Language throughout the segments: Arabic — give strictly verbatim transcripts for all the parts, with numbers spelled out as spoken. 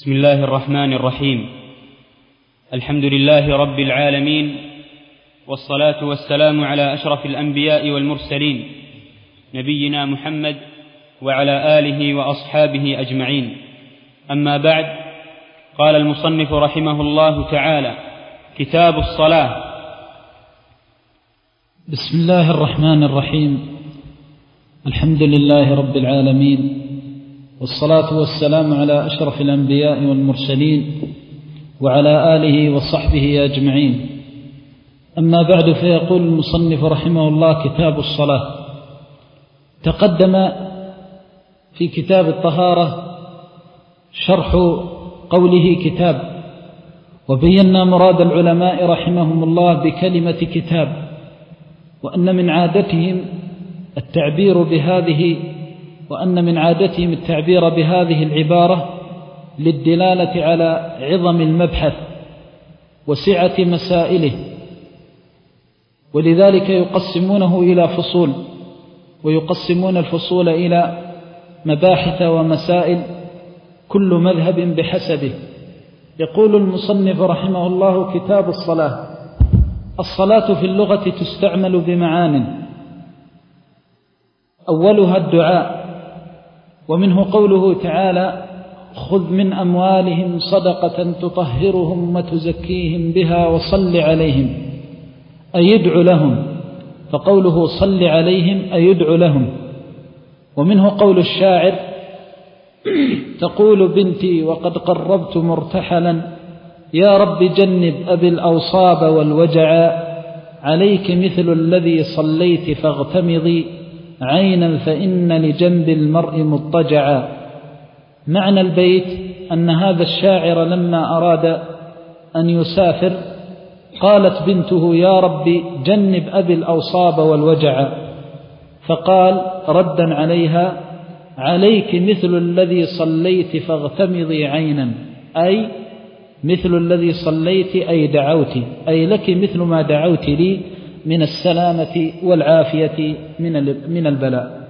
بسم الله الرحمن الرحيم. الحمد لله رب العالمين، والصلاة والسلام على أشرف الأنبياء والمرسلين نبينا محمد وعلى آله وأصحابه أجمعين. أما بعد، قال المصنف رحمه الله تعالى: كتاب الصلاة. بسم الله الرحمن الرحيم. الحمد لله رب العالمين، والصلاة والسلام على أشرف الأنبياء والمرسلين وعلى آله وصحبه أجمعين. أما بعد، فيقول المصنف رحمه الله: كتاب الصلاة. تقدم في كتاب الطهارة شرح قوله كتاب، وبينا مراد العلماء رحمهم الله بكلمة كتاب، وأن من عادتهم التعبير بهذه وأن من عادتهم التعبير بهذه العبارة للدلالة على عظم المبحث وسعة مسائله، ولذلك يقسمونه إلى فصول، ويقسمون الفصول إلى مباحث ومسائل، كل مذهب بحسبه. يقول المصنف رحمه الله: كتاب الصلاة. الصلاة في اللغة تستعمل بمعان، أولها الدعاء، ومنه قوله تعالى: خذ من أموالهم صدقة تطهرهم وتزكيهم بها وصل عليهم، أي يدعو لهم، فقوله صل عليهم أي يدعو لهم. ومنه قول الشاعر: تقول بنتي وقد قربت مرتحلا، يا رب جنب أبي الأوصاب والوجع، عليك مثل الذي صليت فاغتمضي، عينا فإن لجنب المرء مضطجعا. معنى البيت أن هذا الشاعر لما أراد أن يسافر قالت بنته: يا رب جنب أبي الأوصاب والوجع، فقال ردا عليها: عليك مثل الذي صليت فاغتمضي عينا، أي مثل الذي صليت أي دعوت، أي لك مثل ما دعوت لي من السلامة والعافية من البلاء.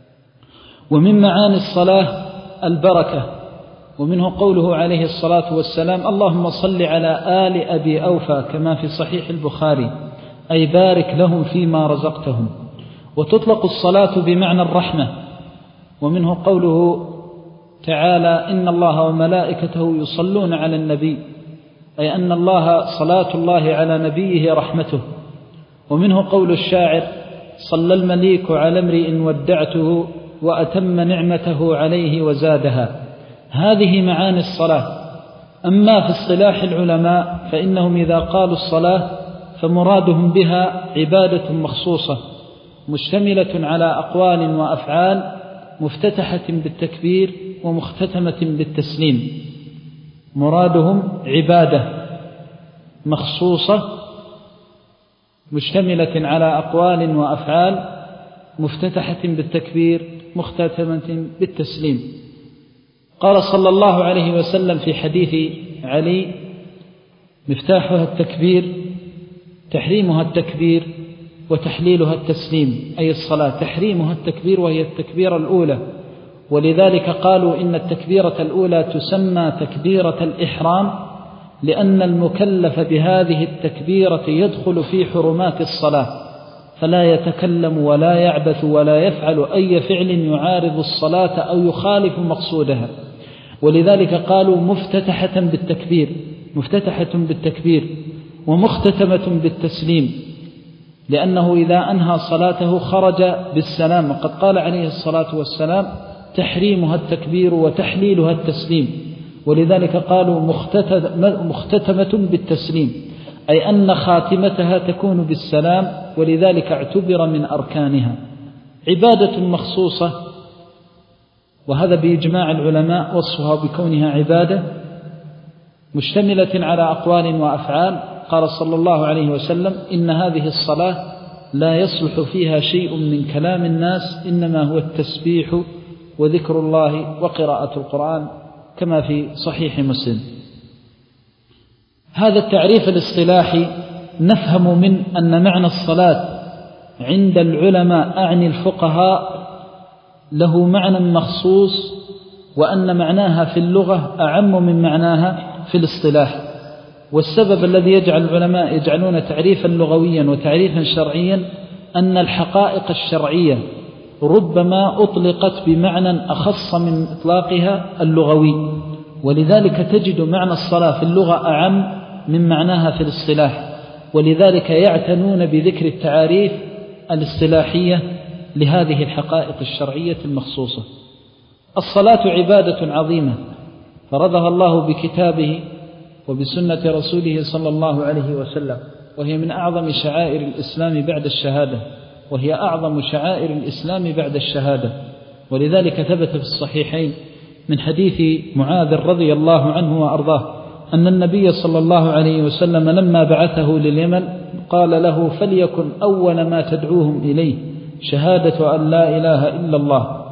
ومن معاني الصلاة البركة، ومنه قوله عليه الصلاة والسلام: اللهم صل على آل أبي أوفى، كما في صحيح البخاري، أي بارك لهم فيما رزقتهم. وتطلق الصلاة بمعنى الرحمة، ومنه قوله تعالى: إن الله وملائكته يصلون على النبي، أي أن الله صلاة الله على نبيه رحمته. ومنه قول الشاعر: صلى المليك على امرئ ودعته، وأتم نعمته عليه وزادها. هذه معاني الصلاة. أما في اصطلاح العلماء فإنهم إذا قالوا الصلاة فمرادهم بها عبادة مخصوصة مشتملة على أقوال وأفعال، مفتتحة بالتكبير ومختتمة بالتسليم. مرادهم عبادة مخصوصة مشتملة على أقوال وأفعال، مفتتحة بالتكبير مختتمة بالتسليم. قال صلى الله عليه وسلم في حديث علي: مفتاحها التكبير، تحريمها التكبير، وتحليلها التسليم، أي الصلاة تحريمها التكبير وهي التكبيرة الأولى. ولذلك قالوا إن التكبيرة الأولى تسمى تكبيرة الإحرام، لأن المكلف بهذه التكبيرة يدخل في حرمات الصلاة، فلا يتكلم ولا يعبث ولا يفعل أي فعل يعارض الصلاة أو يخالف مقصودها. ولذلك قالوا مفتتحة بالتكبير مفتتحة بالتكبير ومختتمة بالتسليم، لأنه إذا أنهى صلاته خرج بالسلام. وقد قال عليه الصلاة والسلام: تحريمها التكبير وتحليلها التسليم. ولذلك قالوا مختتمة بالتسليم، أي أن خاتمتها تكون بالسلام، ولذلك اعتبر من أركانها. عبادة مخصوصة، وهذا بإجماع العلماء وصفها بكونها عبادة مشتملة على أقوال وأفعال. قال صلى الله عليه وسلم: إن هذه الصلاة لا يصلح فيها شيء من كلام الناس، إنما هو التسبيح وذكر الله وقراءة القرآن، كما في صحيح مسلم. هذا التعريف الاصطلاحي نفهم من أن معنى الصلاة عند العلماء أعني الفقهاء له معنى مخصوص وأن معناها في اللغة أعم من معناها في الاصطلاح. والسبب الذي يجعل العلماء يجعلون تعريفا لغويا وتعريفا شرعيا أن الحقائق الشرعية ربما أطلقت بمعنى أخص من إطلاقها اللغوي، ولذلك تجد معنى الصلاة في اللغة أعم من معناها في الاصطلاح، ولذلك يعتنون بذكر التعاريف الاصطلاحية لهذه الحقائق الشرعية المخصوصة. الصلاة عبادة عظيمة فرضها الله بكتابه وبسنة رسوله صلى الله عليه وسلم، وهي من أعظم شعائر الإسلام بعد الشهادة، وهي أعظم شعائر الإسلام بعد الشهادة. ولذلك ثبت في الصحيحين من حديث معاذ رضي الله عنه وأرضاه أن النبي صلى الله عليه وسلم لما بعثه لليمن قال له: فليكن أول ما تدعوهم إليه شهادة أن لا إله إلا الله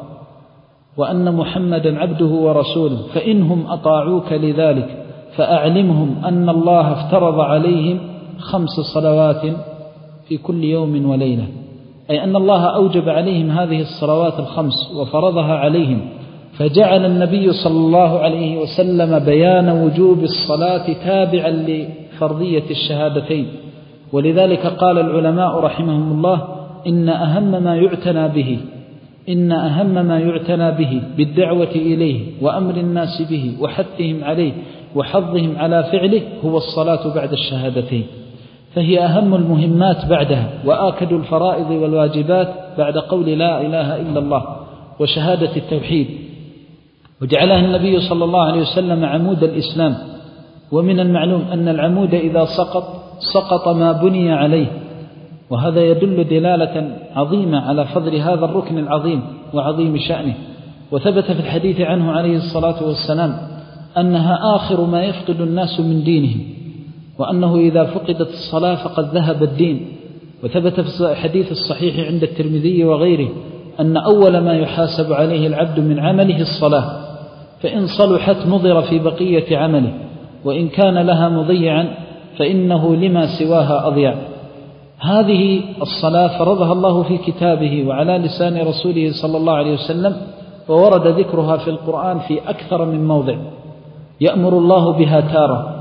وأن محمدا عبده ورسوله، فإنهم أطاعوك لذلك فأعلمهم أن الله افترض عليهم خمس صلوات في كل يوم وليلة، أي أن الله أوجب عليهم هذه الصلوات الخمس وفرضها عليهم. فجعل النبي صلى الله عليه وسلم بيان وجوب الصلاة تابعا لفرضية الشهادتين. ولذلك قال العلماء رحمهم الله: إن أهم ما يعتنى به إن أهم ما يعتنى به بالدعوة إليه وأمر الناس به وحثهم عليه وحظهم على فعله هو الصلاة بعد الشهادتين، فهي أهم المهمات بعدها وآكد الفرائض والواجبات بعد قول لا إله إلا الله وشهادة التوحيد. وجعلها النبي صلى الله عليه وسلم عمود الإسلام، ومن المعلوم أن العمود إذا سقط سقط ما بني عليه، وهذا يدل دلالة عظيمة على فضل هذا الركن العظيم وعظيم شأنه. وثبت في الحديث عنه عليه الصلاة والسلام أنها آخر ما يفقد الناس من دينهم، وأنه إذا فقدت الصلاة فقد ذهب الدين. وثبت في الحديث الصحيح عند الترمذي وغيره أن أول ما يحاسب عليه العبد من عمله الصلاة، فإن صلحت نظر في بقية عمله، وإن كان لها مضيعا فإنه لما سواها أضيع. هذه الصلاة فرضها الله في كتابه وعلى لسان رسوله صلى الله عليه وسلم، وورد ذكرها في القرآن في أكثر من موضع. يأمر الله بها تارة،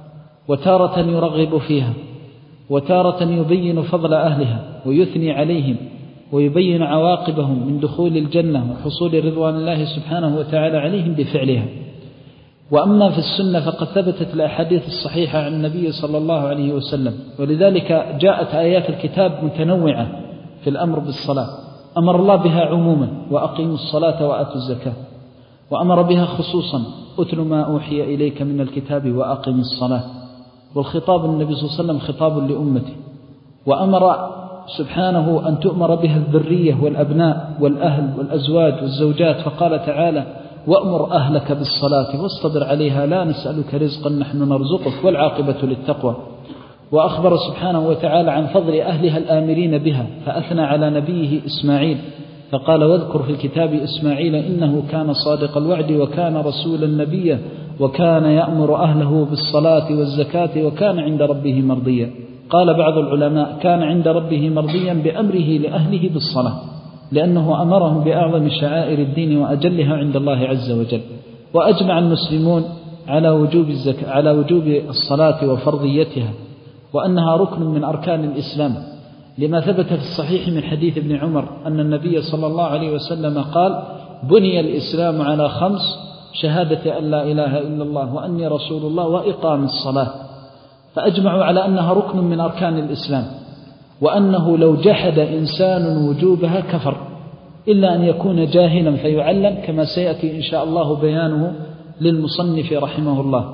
وتارة يرغب فيها، وتارة يبين فضل أهلها ويثني عليهم ويبين عواقبهم من دخول الجنة وحصول رضوان الله سبحانه وتعالى عليهم بفعلها. وأما في السنة فقد ثبتت الأحاديث الصحيحة عن النبي صلى الله عليه وسلم، ولذلك جاءت آيات الكتاب متنوعة في الأمر بالصلاة. أمر الله بها عموما: وأقيموا الصلاة وآتوا الزكاة. وأمر بها خصوصا: أتل ما أوحي إليك من الكتاب وأقم الصلاة. والخطاب النبي صلى الله عليه وسلم خطاب لأمته. وأمر سبحانه أن تؤمر بها الذرية والأبناء والأهل والأزواج والزوجات، فقال تعالى: وأمر أهلك بالصلاة واصطبر عليها لا نسألك رزقا نحن نرزقك والعاقبة للتقوى. وأخبر سبحانه وتعالى عن فضل أهلها الآمرين بها، فأثنى على نبيه إسماعيل فقال: واذكر في الكتاب إسماعيل إنه كان صادق الوعد وكان رسولا نبيا وكان يأمر أهله بالصلاة والزكاة وكان عند ربه مرضيا. قال بعض العلماء: كان عند ربه مرضيا بأمره لأهله بالصلاة، لأنه أمرهم بأعظم شعائر الدين وأجلها عند الله عز وجل. وأجمع المسلمون على وجوب الزكاة على وجوب الصلاة وفرضيتها، وأنها ركن من أركان الإسلام، لما ثبت في الصحيح من حديث ابن عمر أن النبي صلى الله عليه وسلم قال: بني الإسلام على خمس: شهادة أن لا إله إلا الله وأني رسول الله وإقام الصلاة. فأجمعوا على أنها ركن من أركان الإسلام، وأنه لو جحد إنسان وجوبها كفر، إلا أن يكون جاهلا فيعلم، كما سيأتي إن شاء الله بيانه للمصنف رحمه الله.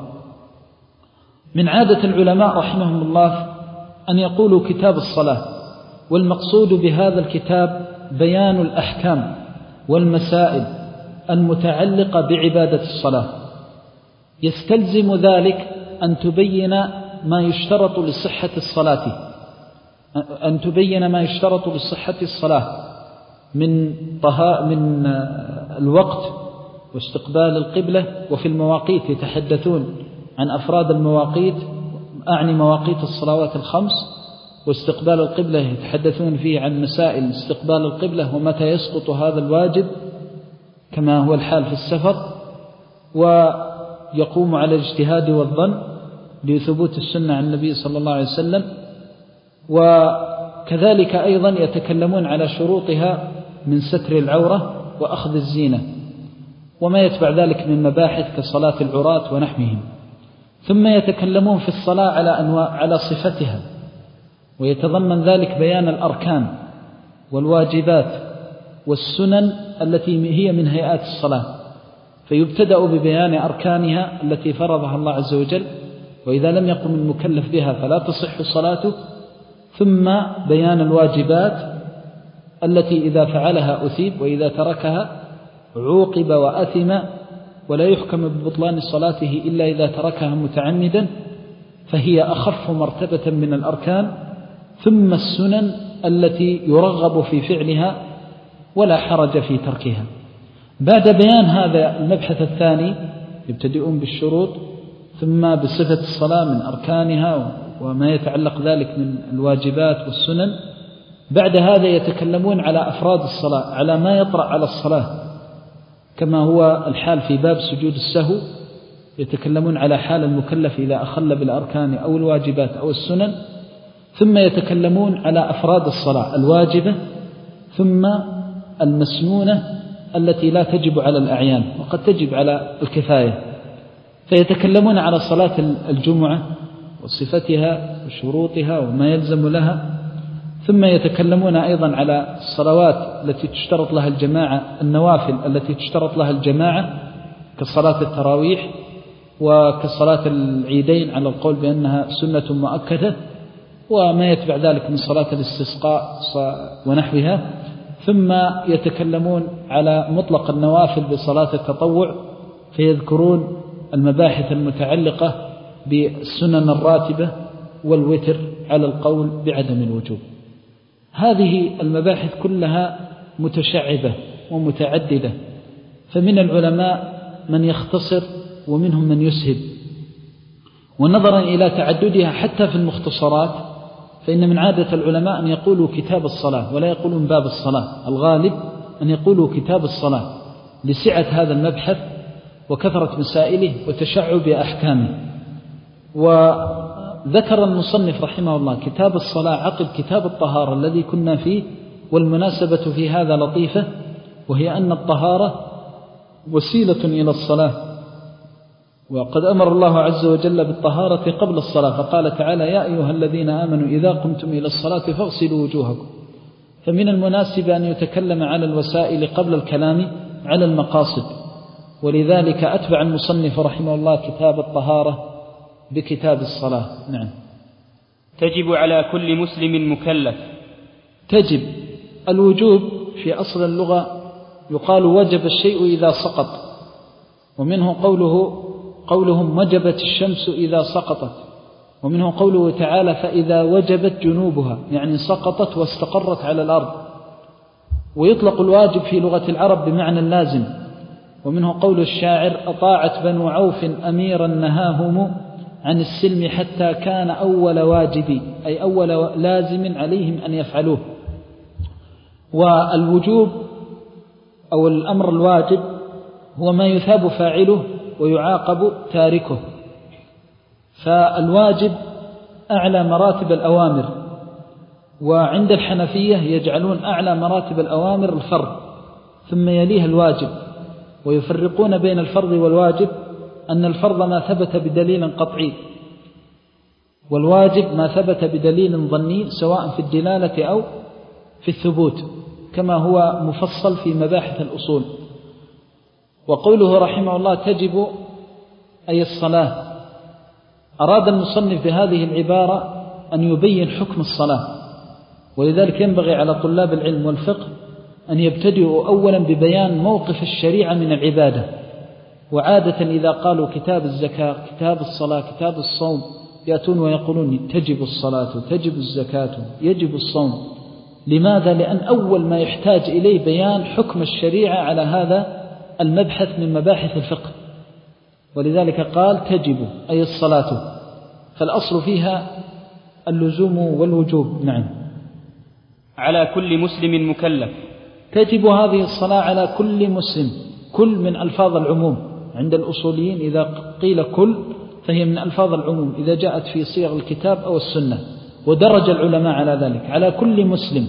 من عادة العلماء رحمهم الله أن يقولوا كتاب الصلاة، والمقصود بهذا الكتاب بيان الأحكام والمسائل المتعلقة بعبادة الصلاة. يستلزم ذلك أن تبين ما يشترط لصحة الصلاة أن تبين ما يشترط لصحة الصلاة من طهاء من الوقت واستقبال القبلة. وفي المواقيت يتحدثون عن أفراد المواقيت، أعني مواقيت الصلوات الخمس، واستقبال القبلة يتحدثون فيه عن مسائل استقبال القبلة ومتى يسقط هذا الواجب كما هو الحال في السفر. ويقوم على الاجتهاد والظن لثبوت السنة عن النبي صلى الله عليه وسلم. وكذلك أيضا يتكلمون على شروطها من ستر العورة وأخذ الزينة وما يتبع ذلك من مباحث كصلاة العراة ونحوهم. ثم يتكلمون في الصلاة على أنواع على صفتها، ويتضمن ذلك بيان الأركان والواجبات والسنن التي هي من هيئات الصلاة، فيبتدأ ببيان أركانها التي فرضها الله عز وجل، وإذا لم يقم المكلف بها فلا تصح صلاته، ثم بيان الواجبات التي إذا فعلها أثيب وإذا تركها عوقب وأثم، ولا يحكم ببطلان صلاته إلا إذا تركها متعمدا، فهي أخف مرتبة من الأركان. ثم السنن التي يرغب في فعلها ولا حرج في تركها. بعد بيان هذا المبحث الثاني يبتدئون بالشروط، ثم بصفة الصلاة من أركانها وما يتعلق ذلك من الواجبات والسنن. بعد هذا يتكلمون على أفراد الصلاة، على ما يطرأ على الصلاة، كما هو الحال في باب سجود السهو، يتكلمون على حال المكلف إذا أخل بالأركان أو الواجبات أو السنن. ثم يتكلمون على أفراد الصلاة الواجبة، ثم المسنونة التي لا تجب على الأعيان وقد تجب على الكفاية. فيتكلمون على صلاة الجمعة وصفتها وشروطها وما يلزم لها. ثم يتكلمون أيضا على الصلوات التي تشترط لها الجماعة، النوافل التي تشترط لها الجماعة كصلاة التراويح وكصلاة العيدين على القول بأنها سنة مؤكدة، وما يتبع ذلك من صلاة الاستسقاء ونحوها. ثم يتكلمون على مطلق النوافل بصلاة التطوع، فيذكرون المباحث المتعلقة بالسنن الراتبة والوتر على القول بعدم الوجوب. هذه المباحث كلها متشعبة ومتعددة، فمن العلماء من يختصر ومنهم من يسهب. ونظرا إلى تعددها حتى في المختصرات، فإن من عادة العلماء أن يقولوا كتاب الصلاة ولا يقولون باب الصلاة، الغالب أن يقولوا كتاب الصلاة لسعة هذا المبحث وكثرة مسائله وتشعب أحكامه. وذكر المصنف رحمه الله كتاب الصلاة عقب كتاب الطهارة الذي كنا فيه، والمناسبة في هذا لطيفة، وهي أن الطهارة وسيلة إلى الصلاة، وقد أمر الله عز وجل بالطهارة قبل الصلاة، فقال تعالى: يا أيها الذين آمنوا إذا قمتم إلى الصلاة فاغسلوا وجوهكم. فمن المناسب أن يتكلم على الوسائل قبل الكلام على المقاصد، ولذلك أتبع المصنف رحمه الله كتاب الطهارة بكتاب الصلاة. نعم. تجب على كل مسلم مكلف. تجب الوجوب في أصل اللغة يقال وجب الشيء إذا سقط، ومنه قوله قولهم وجبت الشمس إذا سقطت، ومنه قوله تعالى فإذا وجبت جنوبها، يعني سقطت واستقرت على الأرض. ويطلق الواجب في لغة العرب بمعنى اللازم، ومنه قول الشاعر أطاعت بنو عوف أميرا نهاهم عن السلم حتى كان أول واجب، أي أول لازم عليهم أن يفعلوه. والوجوب أو الأمر الواجب هو ما يثاب فاعله ويعاقب تاركه. فالواجب أعلى مراتب الأوامر، وعند الحنفية يجعلون أعلى مراتب الأوامر الفرض ثم يليها الواجب، ويفرقون بين الفرض والواجب أن الفرض ما ثبت بدليل قطعي، والواجب ما ثبت بدليل ظني سواء في الدلالة أو في الثبوت، كما هو مفصل في مباحث الأصول. وقوله رحمه الله تجب أي الصلاة، أراد المصنف بهذه العبارة أن يبين حكم الصلاة، ولذلك ينبغي على طلاب العلم والفقه أن يبتدئوا أولا ببيان موقف الشريعة من العبادة. وعادة إذا قالوا كتاب الزكاة، كتاب الصلاة، كتاب الصوم، يأتون ويقولون تجب الصلاة، تجب الزكاة، يجب الصوم. لماذا؟ لأن أول ما يحتاج إليه بيان حكم الشريعة على هذا المبحث من مباحث الفقه، ولذلك قال تجب أي الصلاة، فالأصل فيها اللزوم والوجوب. نعم. على كل مسلم مكلف. تجب هذه الصلاة على كل مسلم، كل من ألفاظ العموم، عند الأصوليين إذا قيل كل فهي من ألفاظ العموم إذا جاءت في صيغ الكتاب أو السنة، ودرج العلماء على ذلك على كل مسلم.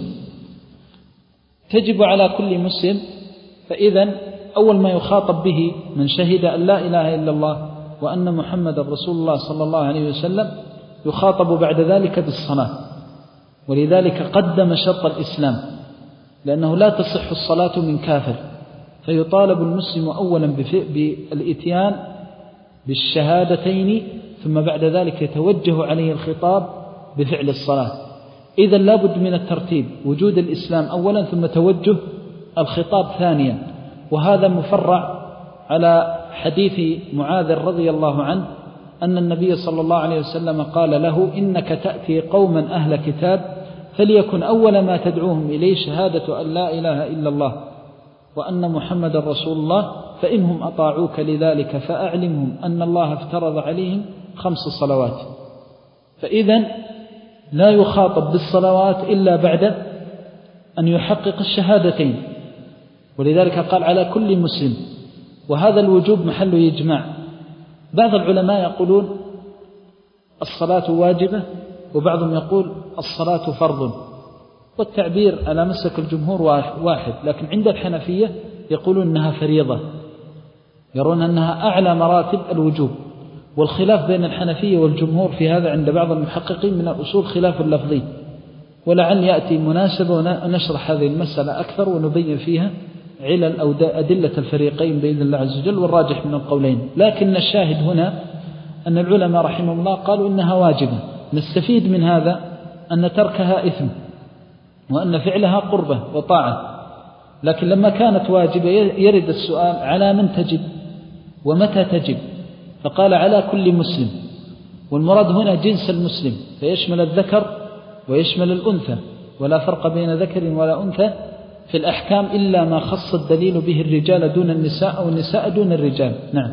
تجب على كل مسلم، فإذا أول ما يخاطب به من شهد أن لا إله إلا الله وأن محمد رسول الله صلى الله عليه وسلم يخاطب بعد ذلك بالصلاة، ولذلك قدم شرط الإسلام، لأنه لا تصح الصلاة من كافر، فيطالب المسلم أولا بالإتيان بالشهادتين، ثم بعد ذلك يتوجه عليه الخطاب بفعل الصلاة. إذن لا بد من الترتيب، وجود الإسلام أولا ثم توجه الخطاب ثانيا. وهذا مفرع على حديث معاذ رضي الله عنه أن النبي صلى الله عليه وسلم قال له: إنك تأتي قوما أهل كتاب فليكن أول ما تدعوهم إليه شهادة أن لا إله إلا الله وأن محمد رسول الله، فإنهم أطاعوك لذلك فأعلمهم أن الله افترض عليهم خمس صلوات. فإذا لا يخاطب بالصلوات إلا بعد أن يحقق الشهادتين، ولذلك قال على كل مسلم، وهذا الوجوب محل يجمع. بعض العلماء يقولون الصلاة واجبة، وبعضهم يقول الصلاة فرض، والتعبير على مسلك الجمهور واحد، لكن عند الحنفية يقولون أنها فريضة، يرون أنها أعلى مراتب الوجوب. والخلاف بين الحنفية والجمهور في هذا عند بعض المحققين من الأصول خلاف اللفظي، ولعل يأتي مناسبة ونشرح هذه المسألة أكثر ونبين فيها علل أو أدلة الفريقين بإذن الله عز وجل، والراجح من القولين. لكن الشاهد هنا أن العلماء رحمه الله قالوا إنها واجبة. نستفيد من هذا أن تركها إثم، وأن فعلها قربة وطاعة. لكن لما كانت واجبة يرد السؤال على من تجب ومتى تجب، فقال على كل مسلم، والمراد هنا جنس المسلم، فيشمل الذكر ويشمل الأنثى، ولا فرق بين ذكر ولا أنثى في الأحكام إلا ما خص الدليل به الرجال دون النساء أو النساء دون الرجال. نعم.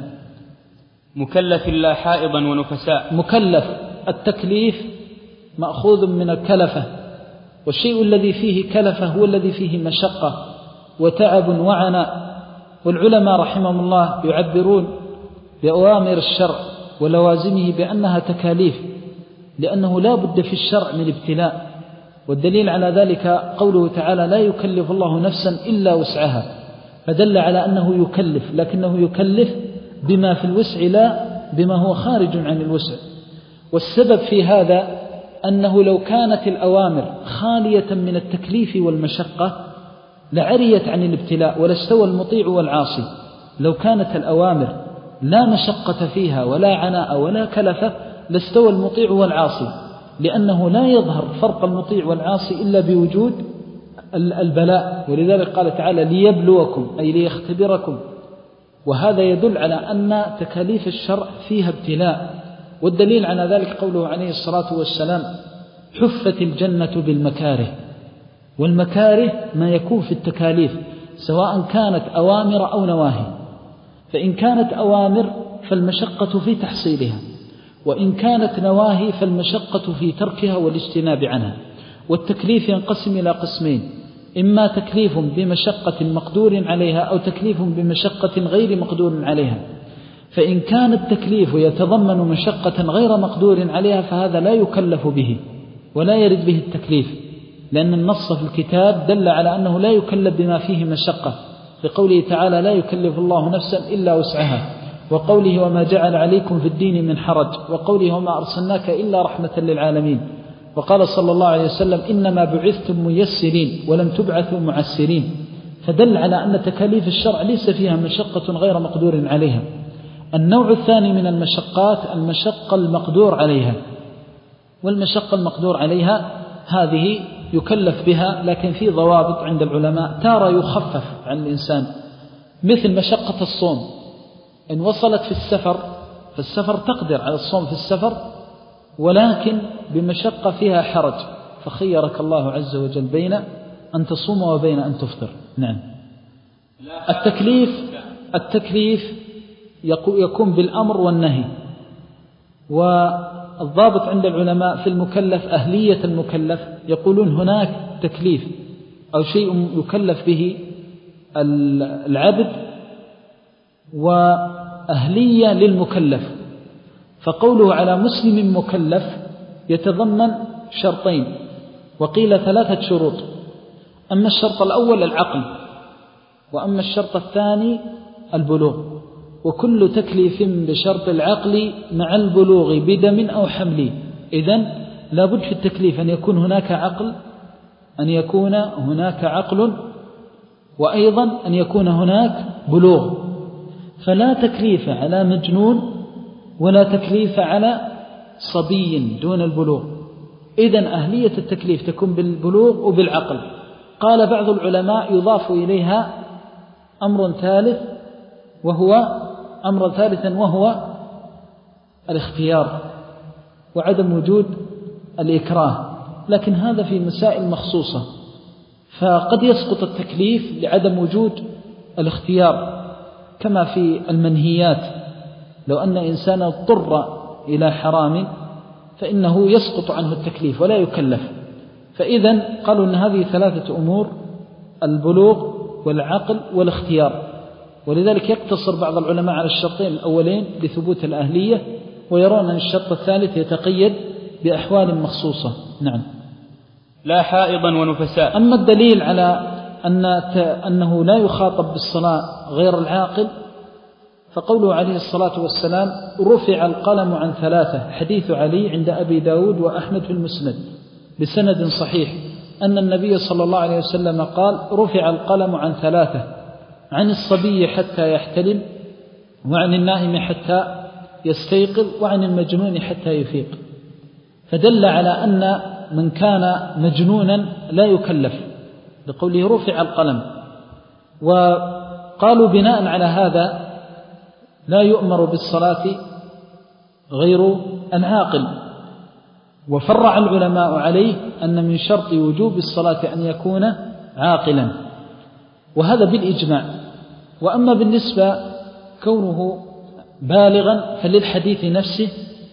مكلف لا حائضا ونفساء. مكلف، التكليف مأخوذ من الكلفة، والشيء الذي فيه كلفة هو الذي فيه مشقة وتعب وعناء. والعلماء رحمهم الله يعبرون بأوامر الشرع ولوازمه بأنها تكاليف، لأنه لا بد في الشرع من ابتلاء، والدليل على ذلك قوله تعالى: لا يكلف الله نفسا إلا وسعها، فدل على أنه يكلف، لكنه يكلف بما في الوسع لا بما هو خارج عن الوسع. والسبب في هذا أنه لو كانت الأوامر خالية من التكليف والمشقة لعريت عن الابتلاء ولاستوى المطيع والعاصي. لو كانت الأوامر لا مشقة فيها ولا عناء ولا كلفة لاستوى المطيع والعاصي، لأنه لا يظهر فرق المطيع والعاصي إلا بوجود البلاء. ولذلك قال تعالى: ليبلوكم، أي ليختبركم. وهذا يدل على أن تكاليف الشرع فيها ابتلاء. والدليل على ذلك قوله عليه الصلاة والسلام: حفت الجنة بالمكاره. والمكاره ما يكون في التكاليف سواء كانت أوامر أو نواهي، فإن كانت أوامر فالمشقة في تحصيلها، وإن كانت نواهي فالمشقة في تركها والاجتناب عنها. والتكليف ينقسم إلى قسمين: إما تكليف بمشقة مقدور عليها، أو تكليف بمشقة غير مقدور عليها. فإن كان التكليف يتضمن مشقة غير مقدور عليها فهذا لا يكلف به ولا يرد به التكليف، لأن النص في الكتاب دل على أنه لا يكلف بما فيه مشقة، لقوله تعالى: لا يكلف الله نفسا إلا وسعها، وقوله: وما جعل عليكم في الدين من حرج، وقوله: وما أرسلناك إلا رحمة للعالمين. وقال صلى الله عليه وسلم: إنما بعثتم ميسرين ولم تبعثوا معسرين. فدل على أن تكاليف الشرع ليس فيها مشقة غير مقدور عليها. النوع الثاني من المشقات المشقة المقدور عليها، والمشقة المقدور عليها هذه يكلف بها، لكن في ضوابط عند العلماء. تارة يخفف عن الإنسان، مثل مشقة الصوم، إن وصلت في السفر فالسفر تقدر على الصوم في السفر، ولكن بمشقة فيها حرج، فخيرك الله عز وجل بين أن تصوم وبين أن تفطر. نعم. التكليف التكليف يكون بالأمر والنهي. والضابط عند العلماء في المكلف أهلية المكلف، يقولون هناك تكليف أو شيء يكلف به العبد أهلية للمكلف. فقوله على مسلم مكلف يتضمن شرطين، وقيل ثلاثة شروط. أما الشرط الأول العقل، وأما الشرط الثاني البلوغ. وكل تكليف بشرط العقل مع البلوغ بدم أو حمل. إذن لابد في التكليف أن يكون هناك عقل، أن يكون هناك عقل، وأيضا أن يكون هناك بلوغ. فلا تكليف على مجنون ولا تكليف على صبي دون البلوغ. إذن أهلية التكليف تكون بالبلوغ وبالعقل. قال بعض العلماء يضاف إليها أمر ثالث، وهو أمر ثالثا وهو الاختيار وعدم وجود الإكراه، لكن هذا في مسائل مخصوصة. فقد يسقط التكليف لعدم وجود الاختيار، كما في المنهيات. لو أن إنسانا اضطر إلى حرام فإنه يسقط عنه التكليف ولا يكلف. فإذن قالوا أن هذه ثلاثة أمور: البلوغ والعقل والاختيار. ولذلك يقتصر بعض العلماء على الشرطين الأولين لثبوت الأهلية، ويرون أن الشرط الثالث يتقيد بأحوال مخصوصة. نعم. لا حائضا ونفساء. أما الدليل على أن أنه لا يخاطب بالصلاة غير العاقل فقوله عليه الصلاة والسلام: رفع القلم عن ثلاثة، حديث علي عند أبي داود وأحمد في المسند بسند صحيح، أن النبي صلى الله عليه وسلم قال: رفع القلم عن ثلاثة، عن الصبي حتى يحتلم، وعن النائم حتى يستيقظ، وعن المجنون حتى يفيق. فدل على أن من كان مجنونا لا يكلف، لقوله رفع القلم. وقالوا بناء على هذا لا يؤمر بالصلاة غير العاقل. وفرع العلماء عليه أن من شرط وجوب الصلاة أن يكون عاقلا، وهذا بالإجماع. وأما بالنسبة كونه بالغا فللحديث نفسه.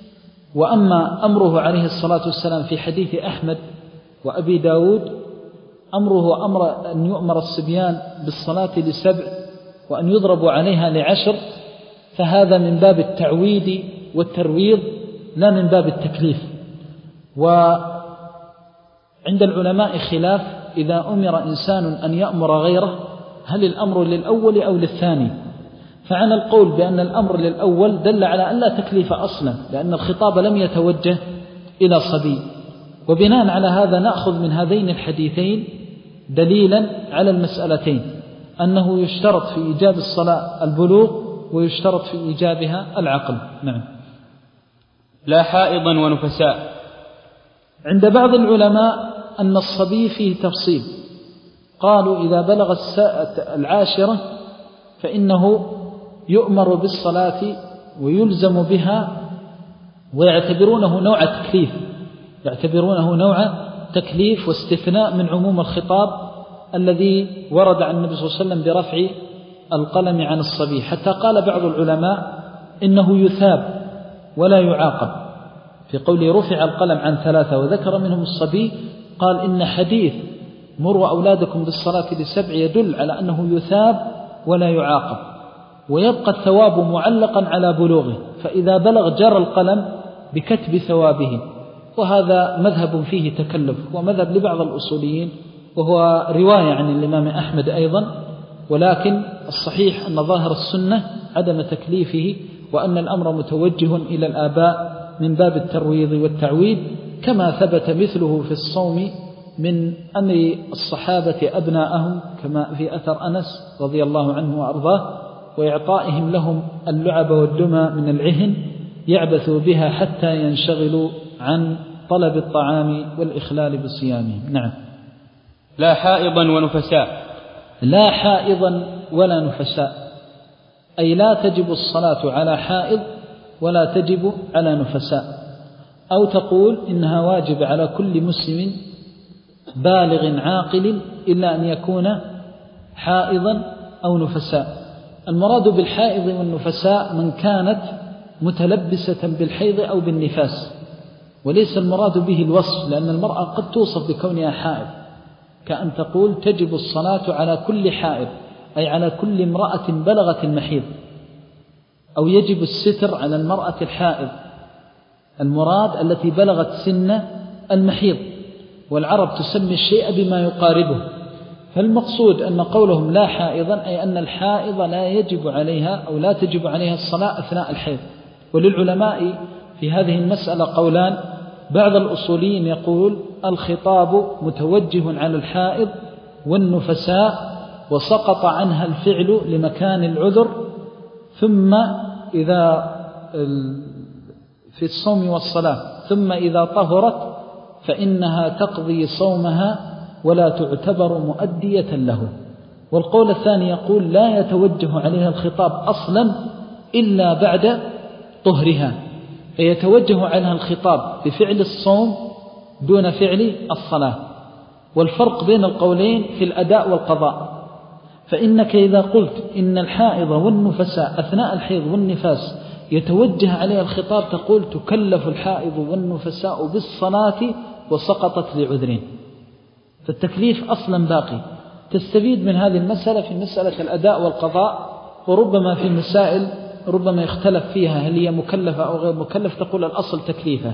وأما أمره عليه الصلاة والسلام في حديث أحمد وأبي داود، أمره أمر أن يؤمر الصبيان بالصلاة لسبع وأن يضربوا عليها لعشر، فهذا من باب التعويد والترويض لا من باب التكليف. وعند العلماء خلاف إذا أمر إنسان أن يأمر غيره هل الأمر للأول أو للثاني. فعن القول بأن الأمر للأول دل على أن لا تكليف أصلا، لأن الخطاب لم يتوجه إلى صبي. وبناء على هذا نأخذ من هذين الحديثين دليلا على المسألتين، أنه يشترط في إيجاب الصلاة البلوغ ويشترط في إيجابها العقل. نعم. لا حائضا ونفساء. عند بعض العلماء أن الصبي فيه تفصيل، قالوا إذا بلغ العاشرة فإنه يؤمر بالصلاة ويلزم بها، ويعتبرونه نوع تكليف، يعتبرونه نوع تكليف واستثناء من عموم الخطاب الذي ورد عن النبي صلى الله عليه وسلم برفع القلم عن الصبي. حتى قال بعض العلماء إنه يثاب ولا يعاقب في قوله رفع القلم عن ثلاثة، وذكر منهم الصبي. قال إن حديث مروا أولادكم بالصلاة لسبع يدل على أنه يثاب ولا يعاقب، ويبقى الثواب معلقا على بلوغه، فإذا بلغ جرى القلم بكتب ثوابه. وهذا مذهب فيه تكلف، ومذهب لبعض الأصوليين، وهو رواية عن الإمام أحمد أيضا. ولكن الصحيح أن ظاهر السنة عدم تكليفه، وأن الأمر متوجه إلى الآباء من باب الترويض والتعويد، كما ثبت مثله في الصوم من أمر الصحابة أبناءهم، كما في أثر أنس رضي الله عنه وأرضاه، وإعطائهم لهم اللعب والدمى من العهن يعبثوا بها حتى ينشغلوا عن طلب الطعام والإخلال بصيامهم. نعم. لا حائضا ونفساء. لا حائضا ولا نفساء، أي لا تجب الصلاة على حائض ولا تجب على نفساء. أو تقول إنها واجب على كل مسلم بالغ عاقل إلا أن يكون حائضا أو نفساء. المراد بالحائض والنفساء من كانت متلبسة بالحيض أو بالنفاس، وليس المراد به الوصف، لأن المرأة قد توصف بكونها حائض، كأن تقول تجب الصلاة على كل حائض، أي على كل امرأة بلغت المحيض. أو يجب الستر على المرأة الحائض، المراد التي بلغت سن المحيض، والعرب تسمي الشيء بما يقاربه. فالمقصود أن قولهم لا حائضا أي أن الحائض لا يجب عليها أو لا تجب عليها الصلاة أثناء الحيض. وللعلماء في هذه المسألة قولان، بعض الأصوليين يقول الخطاب متوجه على الحائض والنفساء وسقط عنها الفعل لمكان العذر، ثم إذا في الصوم والصلاة ثم إذا طهرت فإنها تقضي صومها ولا تعتبر مؤدية له. والقول الثاني يقول لا يتوجه عليها الخطاب أصلا إلا بعد طهرها، فيتوجه عليها الخطاب بفعل الصوم دون فعل الصلاة. والفرق بين القولين في الأداء والقضاء، فإنك إذا قلت إن الحائض والنفساء أثناء الحيض والنفاس يتوجه عليها الخطاب تقول تكلف الحائض والنفساء بالصلاة وسقطت لعذرين، فالتكليف أصلا باقي. تستفيد من هذه المسألة في مسألة الأداء والقضاء، وربما في مسائل ربما يختلف فيها هل هي مكلفة أو غير مكلف تقول الأصل تكليفها.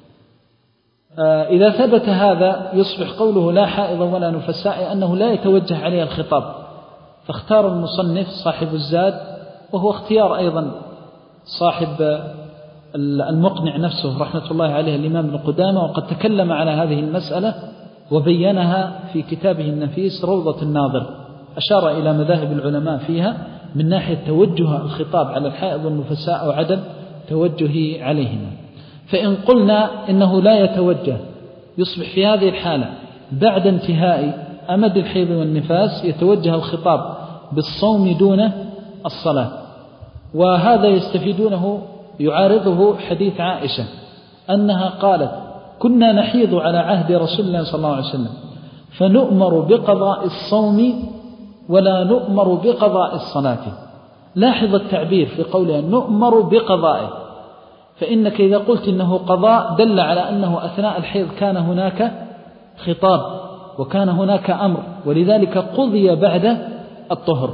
آه إذا ثبت هذا يصبح قوله لا حائض ولا نفساء أنه لا يتوجه عليها الخطاب. فاختار المصنف صاحب الزاد، وهو اختيار أيضا صاحب المقنع نفسه رحمة الله عليه الإمام ابن قدامة، وقد تكلم على هذه المسألة وبينها في كتابه النفيس روضة الناظر، أشار إلى مذاهب العلماء فيها من ناحية توجه الخطاب على الحائض والنفساء أو عدم توجه عليهما. فإن قلنا إنه لا يتوجه يصبح في هذه الحالة بعد انتهاء أمد الحيض والنفاس يتوجه الخطاب بالصوم دون الصلاة. وهذا يستفيدونه يعارضه حديث عائشة أنها قالت كنا نحيض على عهد رسول الله صلى الله عليه وسلم فنؤمر بقضاء الصوم ولا نؤمر بقضاء الصلاة. لاحظ التعبير في قولها نؤمر بقضائه، فإنك إذا قلت إنه قضاء دل على أنه أثناء الحيض كان هناك خطاب وكان هناك أمر، ولذلك قضي بعد الطهر.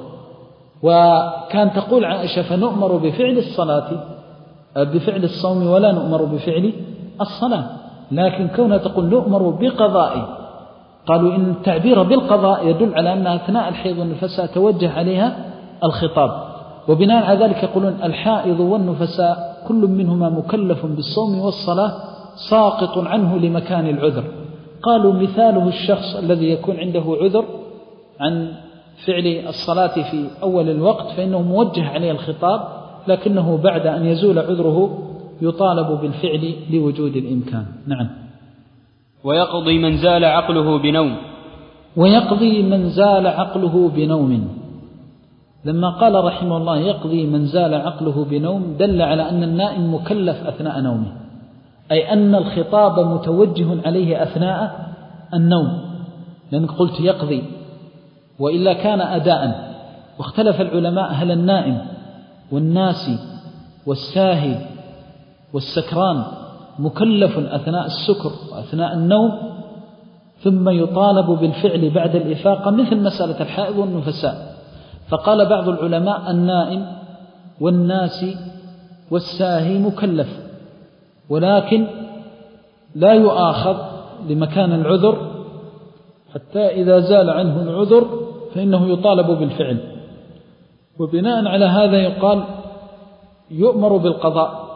وكان تقول عائشة فنؤمر بفعل الصلاة بفعل الصوم ولا نؤمر بفعل الصلاة، لكن كونها تقول نؤمر بقضاء، قالوا إن التعبير بالقضاء يدل على أن أثناء الحيض والنفساء توجه عليها الخطاب. وبناء على ذلك يقولون الحائض والنفساء كل منهما مكلف بالصوم والصلاة ساقط عنه لمكان العذر. قالوا مثاله الشخص الذي يكون عنده عذر عن فعل الصلاة في أول الوقت فإنه موجه عليه الخطاب، لكنه بعد أن يزول عذره يطالب بالفعل لوجود الإمكان. نعم. ويقضي من زال عقله بنوم. ويقضي من زال عقله بنوم. لما قال رحمه الله يقضي من زال عقله بنوم دل على أن النائم مكلف أثناء نومه، أي أن الخطاب متوجه عليه أثناء النوم، لأنك قلت يقضي وإلا كان أداء. واختلف العلماء هل النائم والناسي والساهي والسكران مكلف أثناء السكر وأثناء النوم ثم يطالب بالفعل بعد الإفاقة مثل مسألة الحائض والنفساء. فقال بعض العلماء النائم والناسي والساهي مكلف، ولكن لا يؤاخذ لمكان العذر حتى إذا زال عنه العذر فإنه يطالب بالفعل. وبناء على هذا يقال يؤمر بالقضاء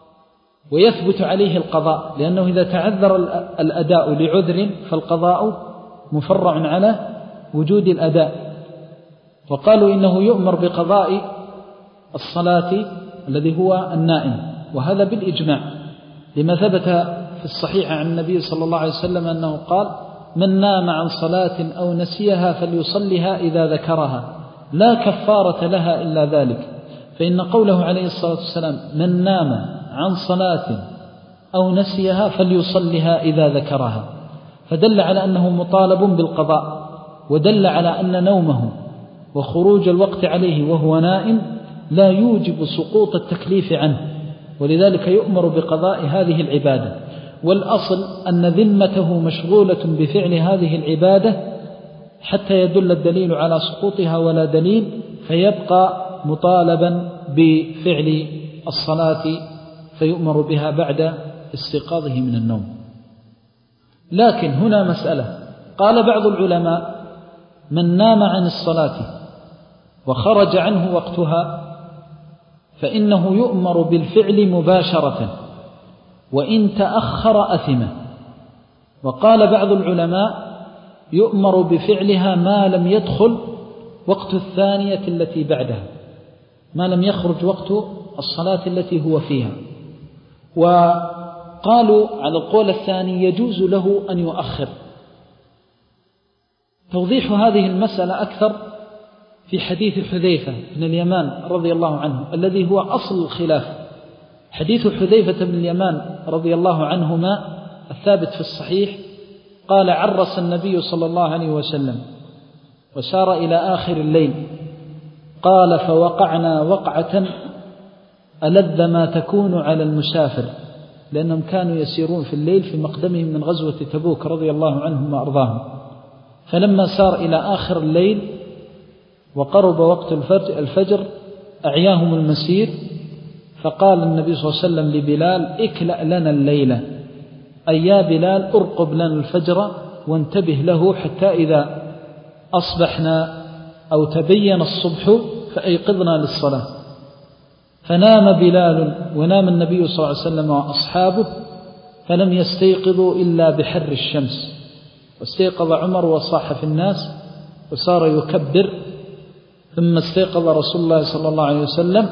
ويثبت عليه القضاء، لأنه إذا تعذر الأداء لعذر فالقضاء مفرع على وجود الأداء. وقالوا إنه يؤمر بقضاء الصلاة الذي هو النائم، وهذا بالإجماع لما ثبت في الصحيح عن النبي صلى الله عليه وسلم أنه قال من نام عن صلاة أو نسيها فليصلها إذا ذكرها لا كفارة لها إلا ذلك. فإن قوله عليه الصلاة والسلام من نام عن صلاة أو نسيها فليصلها إذا ذكرها، فدل على أنه مطالب بالقضاء، ودل على أن نومه وخروج الوقت عليه وهو نائم لا يوجب سقوط التكليف عنه، ولذلك يؤمر بقضاء هذه العبادة. والأصل أن ذمته مشغولة بفعل هذه العبادة حتى يدل الدليل على سقوطها ولا دليل، فيبقى مطالبا بفعل الصلاة فيؤمر بها بعد استيقاظه من النوم. لكن هنا مسألة، قال بعض العلماء: من نام عن الصلاة وخرج عنه وقتها فإنه يؤمر بالفعل مباشرة، وإن تأخر أثم. وقال بعض العلماء: يؤمر بفعلها ما لم يدخل وقت الثانية التي بعدها، ما لم يخرج وقت الصلاة التي هو فيها. وقالوا على القول الثاني يجوز له أن يؤخر. توضيح هذه المسألة أكثر في حديث حذيفة بن اليمان رضي الله عنه الذي هو أصل الخلاف. حديث حذيفة بن اليمان رضي الله عنهما الثابت في الصحيح قال: عرس النبي صلى الله عليه وسلم وسار إلى آخر الليل، قال: فوقعنا وقعة ألذ ما تكون على المسافر، لأنهم كانوا يسيرون في الليل في مقدمهم من غزوة تبوك رضي الله عنهم وأرضاهم. فلما سار إلى آخر الليل وقرب وقت الفجر أعياهم المسير، فقال النبي صلى الله عليه وسلم لبلال: اكلأ لنا الليلة، أي يا بلال أرقب لنا الفجر وانتبه له حتى إذا أصبحنا أو تبين الصبح فأيقظنا للصلاة. فنام بلال ونام النبي صلى الله عليه وسلم وأصحابه، فلم يستيقظوا إلا بحر الشمس. واستيقظ عمر وصاح في الناس وصار يكبر، ثم استيقظ رسول الله صلى الله عليه وسلم،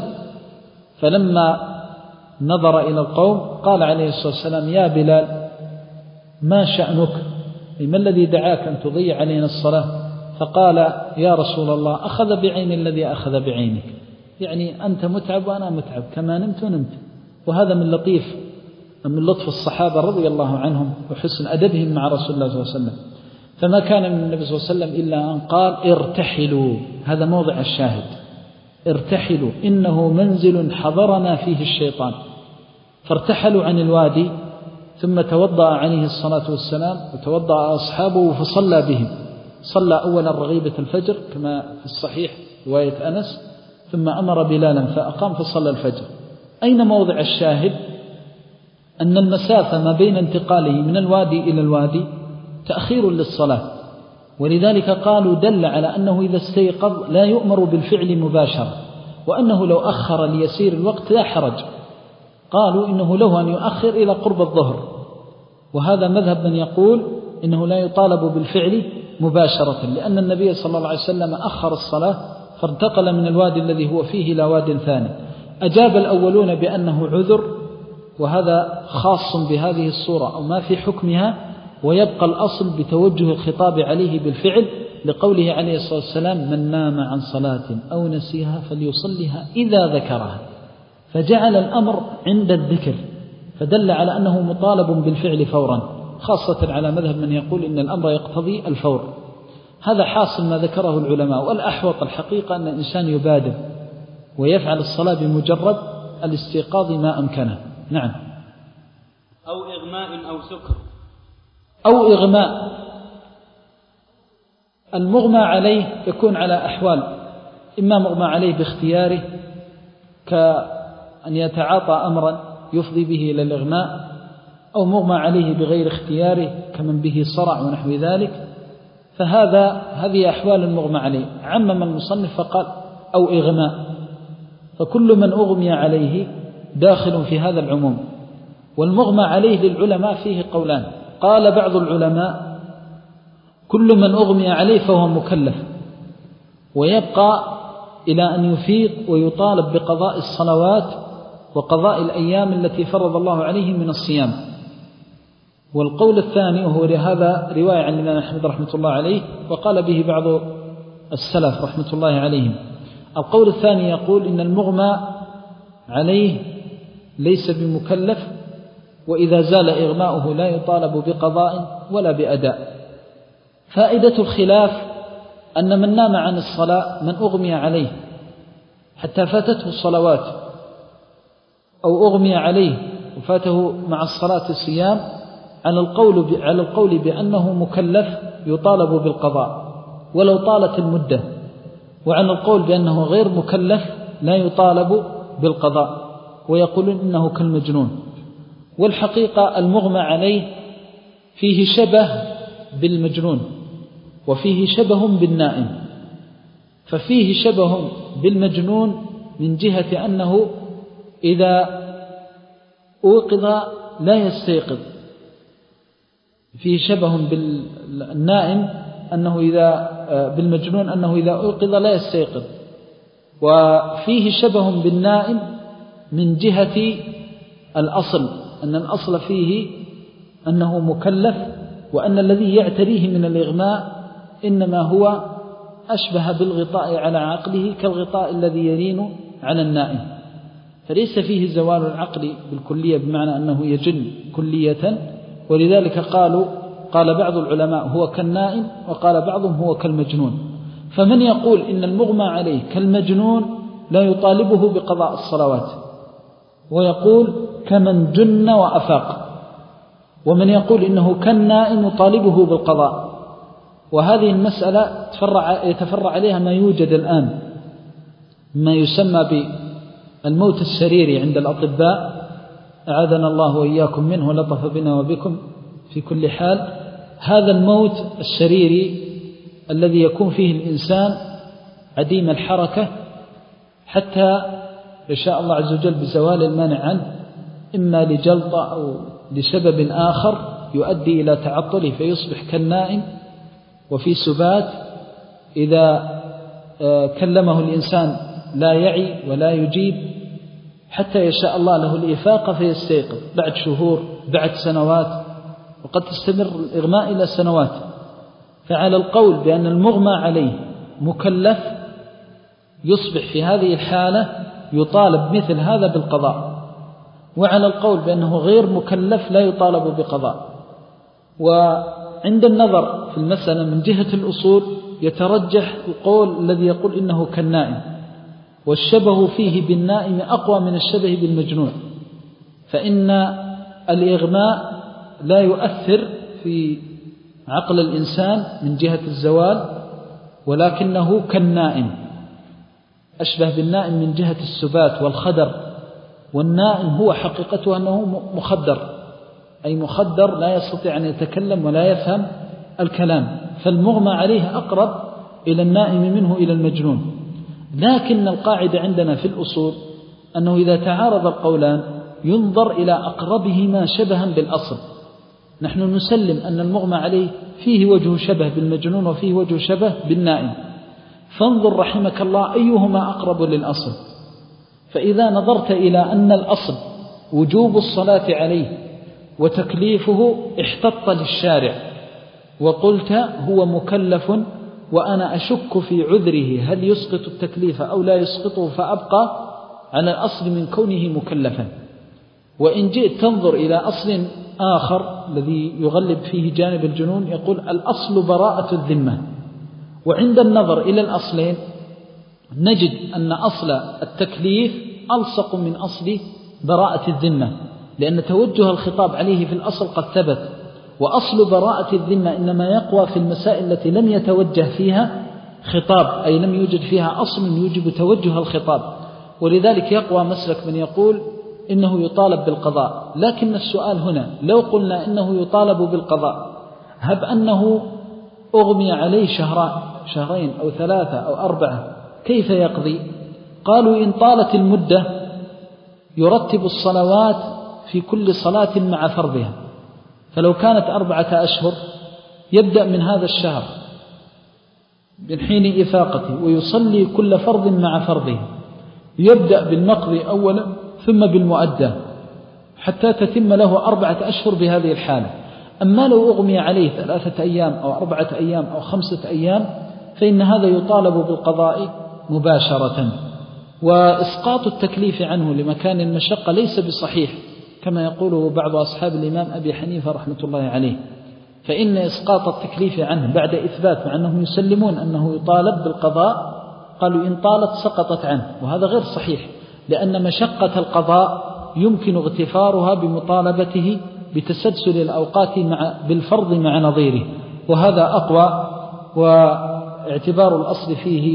فلما نظر إلى القوم قال عليه الصلاة والسلام: يا بلال ما شأنك؟ ما الذي دعاك أن تضيع علينا الصلاة؟ فقال: يا رسول الله أخذ بعين الذي أخذ بعينك، يعني أنت متعب وأنا متعب، كما نمت ونمت. وهذا من لطيف من لطف الصحابة رضي الله عنهم وحسن أدبهم مع رسول الله صلى الله عليه وسلم. فما كان من النبي صلى الله عليه وسلم إلا أن قال: ارتحلوا، هذا موضع الشاهد، ارتحلوا إنه منزل حضرنا فيه الشيطان. فارتحلوا عن الوادي، ثم توضأ عليه الصلاة والسلام وتوضأ أصحابه فصلى بهم. صلى أولا رغيبة الفجر كما في الصحيح رواية أنس، ثم أمر بلالا فأقام فصلى الفجر. أين موضع الشاهد؟ أن المسافة ما بين انتقاله من الوادي إلى الوادي تأخير للصلاة، ولذلك قالوا دل على أنه إذا استيقظ لا يؤمر بالفعل مباشرة، وأنه لو أخر ليسير الوقت لا حرج. قالوا إنه له أن يؤخر إلى قرب الظهر، وهذا مذهب من يقول إنه لا يطالب بالفعل مباشرة، لأن النبي صلى الله عليه وسلم أخر الصلاة فانتقل من الوادي الذي هو فيه إلى واد ثاني. أجاب الأولون بأنه عذر، وهذا خاص بهذه الصورة أو ما في حكمها، ويبقى الأصل بتوجه الخطاب عليه بالفعل، لقوله عليه الصلاة والسلام: من نام عن صلاة أو نسيها فليصلها إذا ذكرها، فجعل الأمر عند الذكر، فدل على أنه مطالب بالفعل فورا، خاصة على مذهب من يقول إن الأمر يقتضي الفور. هذا حاصل ما ذكره العلماء، والأحوط الحقيقة أن الإنسان يبادر ويفعل الصلاة بمجرد الاستيقاظ ما أمكنه. نعم. أو إغماء أو سكر. أو إغماء. المغمى عليه يكون على أحوال: إما مغمى عليه باختياره كأن يتعاطى أمرا يفضي به إلى الإغماء، أو مغمى عليه بغير اختياره كمن به صرع ونحو ذلك. فهذا هذه أحوال المغمى عليه. عمم المصنف فقال: أو إغماء، فكل من أغمي عليه داخل في هذا العموم. والمغمى عليه للعلماء فيه قولان. قال بعض العلماء: كل من أغمي عليه فهو مكلف، ويبقى إلى أن يفيق ويطالب بقضاء الصلوات وقضاء الأيام التي فرض الله عليه من الصيام. والقول الثاني، وهو هذا رواية عن الإمام أحمد رحمة الله عليه، وقال به بعض السلف رحمة الله عليهم، القول الثاني يقول إن المغمى عليه ليس بمكلف، وإذا زال إغماؤه لا يطالب بقضاء ولا بأداء. فائدة الخلاف أن من نام عن الصلاة من أغمي عليه حتى فاتته الصلوات، أو أغمي عليه وفاته مع الصلاة الصيام، على القول على القول بأنه مكلف يطالب بالقضاء ولو طالت المدة، وعلى القول بأنه غير مكلف لا يطالب بالقضاء، ويقولون إنه كالمجنون. والحقيقة المغمى عليه فيه شبه بالمجنون وفيه شبه بالنائم، ففيه شبه بالمجنون من جهة أنه إذا أوقظ لا يستيقظ، فيه شبه بالنائم أنه إذا بالمجنون أنه إذا أوقظ لا يستيقظ، وفيه شبه بالنائم من جهة الأصل، أن الأصل فيه أنه مكلف، وأن الذي يعتريه من الإغماء إنما هو أشبه بالغطاء على عقله كالغطاء الذي يلين على النائم، فليس فيه زوال العقل بالكلية بمعنى أنه يجن كلية. ولذلك قالوا قال بعض العلماء هو كالنائم، وقال بعضهم هو كالمجنون. فمن يقول إن المغمى عليه كالمجنون لا يطالبه بقضاء الصلوات، ويقول كمن جن وأفاق، ومن يقول إنه كالنائم يطالبه بالقضاء. وهذه المسألة تفرع يتفرع عليها ما يوجد الآن ما يسمى بالموت السريري عند الأطباء، أعاذنا الله وإياكم منه ولطف بنا وبكم في كل حال. هذا الموت السريري الذي يكون فيه الإنسان عديم الحركة حتى يشاء الله عز وجل بزوال المانع عنه، إما لجلطة أو لسبب آخر يؤدي إلى تعطله فيصبح كالنائم وفي سبات، إذا كلمه الإنسان لا يعي ولا يجيب حتى يشاء الله له الإفاقة فيستيقظ بعد شهور بعد سنوات، وقد تستمر الإغماء إلى سنوات. فعلى القول بأن المغمى عليه مكلف يصبح في هذه الحالة يطالب مثل هذا بالقضاء، وعلى القول بأنه غير مكلف لا يطالب بقضاء. وعند النظر في المسألة من جهة الأصول يترجح القول الذي يقول إنه كالنائم، والشبه فيه بالنائم أقوى من الشبه بالمجنون، فإن الإغماء لا يؤثر في عقل الإنسان من جهة الزوال، ولكنه كالنائم أشبه بالنائم من جهة السبات والخدر. والنائم هو حقيقته أنه مخدر، أي مخدر لا يستطيع أن يتكلم ولا يفهم الكلام، فالمغمى عليه أقرب إلى النائم منه إلى المجنون. لكن القاعدة عندنا في الأصول أنه إذا تعارض القولان ينظر إلى أقربهما شبها بالأصل. نحن نسلم أن المغمى عليه فيه وجه شبه بالمجنون وفيه وجه شبه بالنائم، فانظر رحمك الله أيهما أقرب للأصل. فإذا نظرت إلى أن الأصل وجوب الصلاة عليه وتكليفه احتط للشارع وقلت هو مكلف وأنا أشك في عذره هل يسقط التكليف أو لا يسقطه، فأبقى على الأصل من كونه مكلفا. وإن جئت تنظر إلى أصل آخر الذي يغلب فيه جانب الجنون يقول الأصل براءة الذمة، وعند النظر إلى الأصلين نجد أن أصل التكليف ألصق من أصل براءة الذمة، لأن توجه الخطاب عليه في الأصل قد ثبت، وأصل براءة الذمة إنما يقوى في المسائل التي لم يتوجه فيها خطاب، أي لم يوجد فيها أصل يوجب توجه الخطاب، ولذلك يقوى مسلك من يقول إنه يطالب بالقضاء. لكن السؤال هنا لو قلنا إنه يطالب بالقضاء، هب أنه أغمي عليه شهران شهرين أو ثلاثة أو أربعة، كيف يقضي؟ قالوا إن طالت المدة يرتب الصلوات في كل صلاة مع فرضها، فلو كانت أربعة أشهر يبدأ من هذا الشهر من حين إفاقته ويصلي كل فرض مع فرضه، يبدأ بالمقضي أولا ثم بالمؤدى حتى تتم له أربعة أشهر بهذه الحالة. أما لو أغمي عليه ثلاثة أيام أو أربعة أيام أو خمسة أيام فإن هذا يطالب بالقضاء مباشرة. وإسقاط التكليف عنه لمكان المشقة ليس بصحيح كما يقوله بعض أصحاب الإمام أبي حنيفة رحمة الله عليه، فإن إسقاط التكليف عنه بعد إثبات، مع أنهم يسلمون أنه يطالب بالقضاء، قالوا إن طالت سقطت عنه، وهذا غير صحيح، لأن مشقة القضاء يمكن اغتفارها بمطالبته بتسلسل الأوقات مع بالفرض مع نظيره، وهذا أقوى، واعتبار الأصل فيه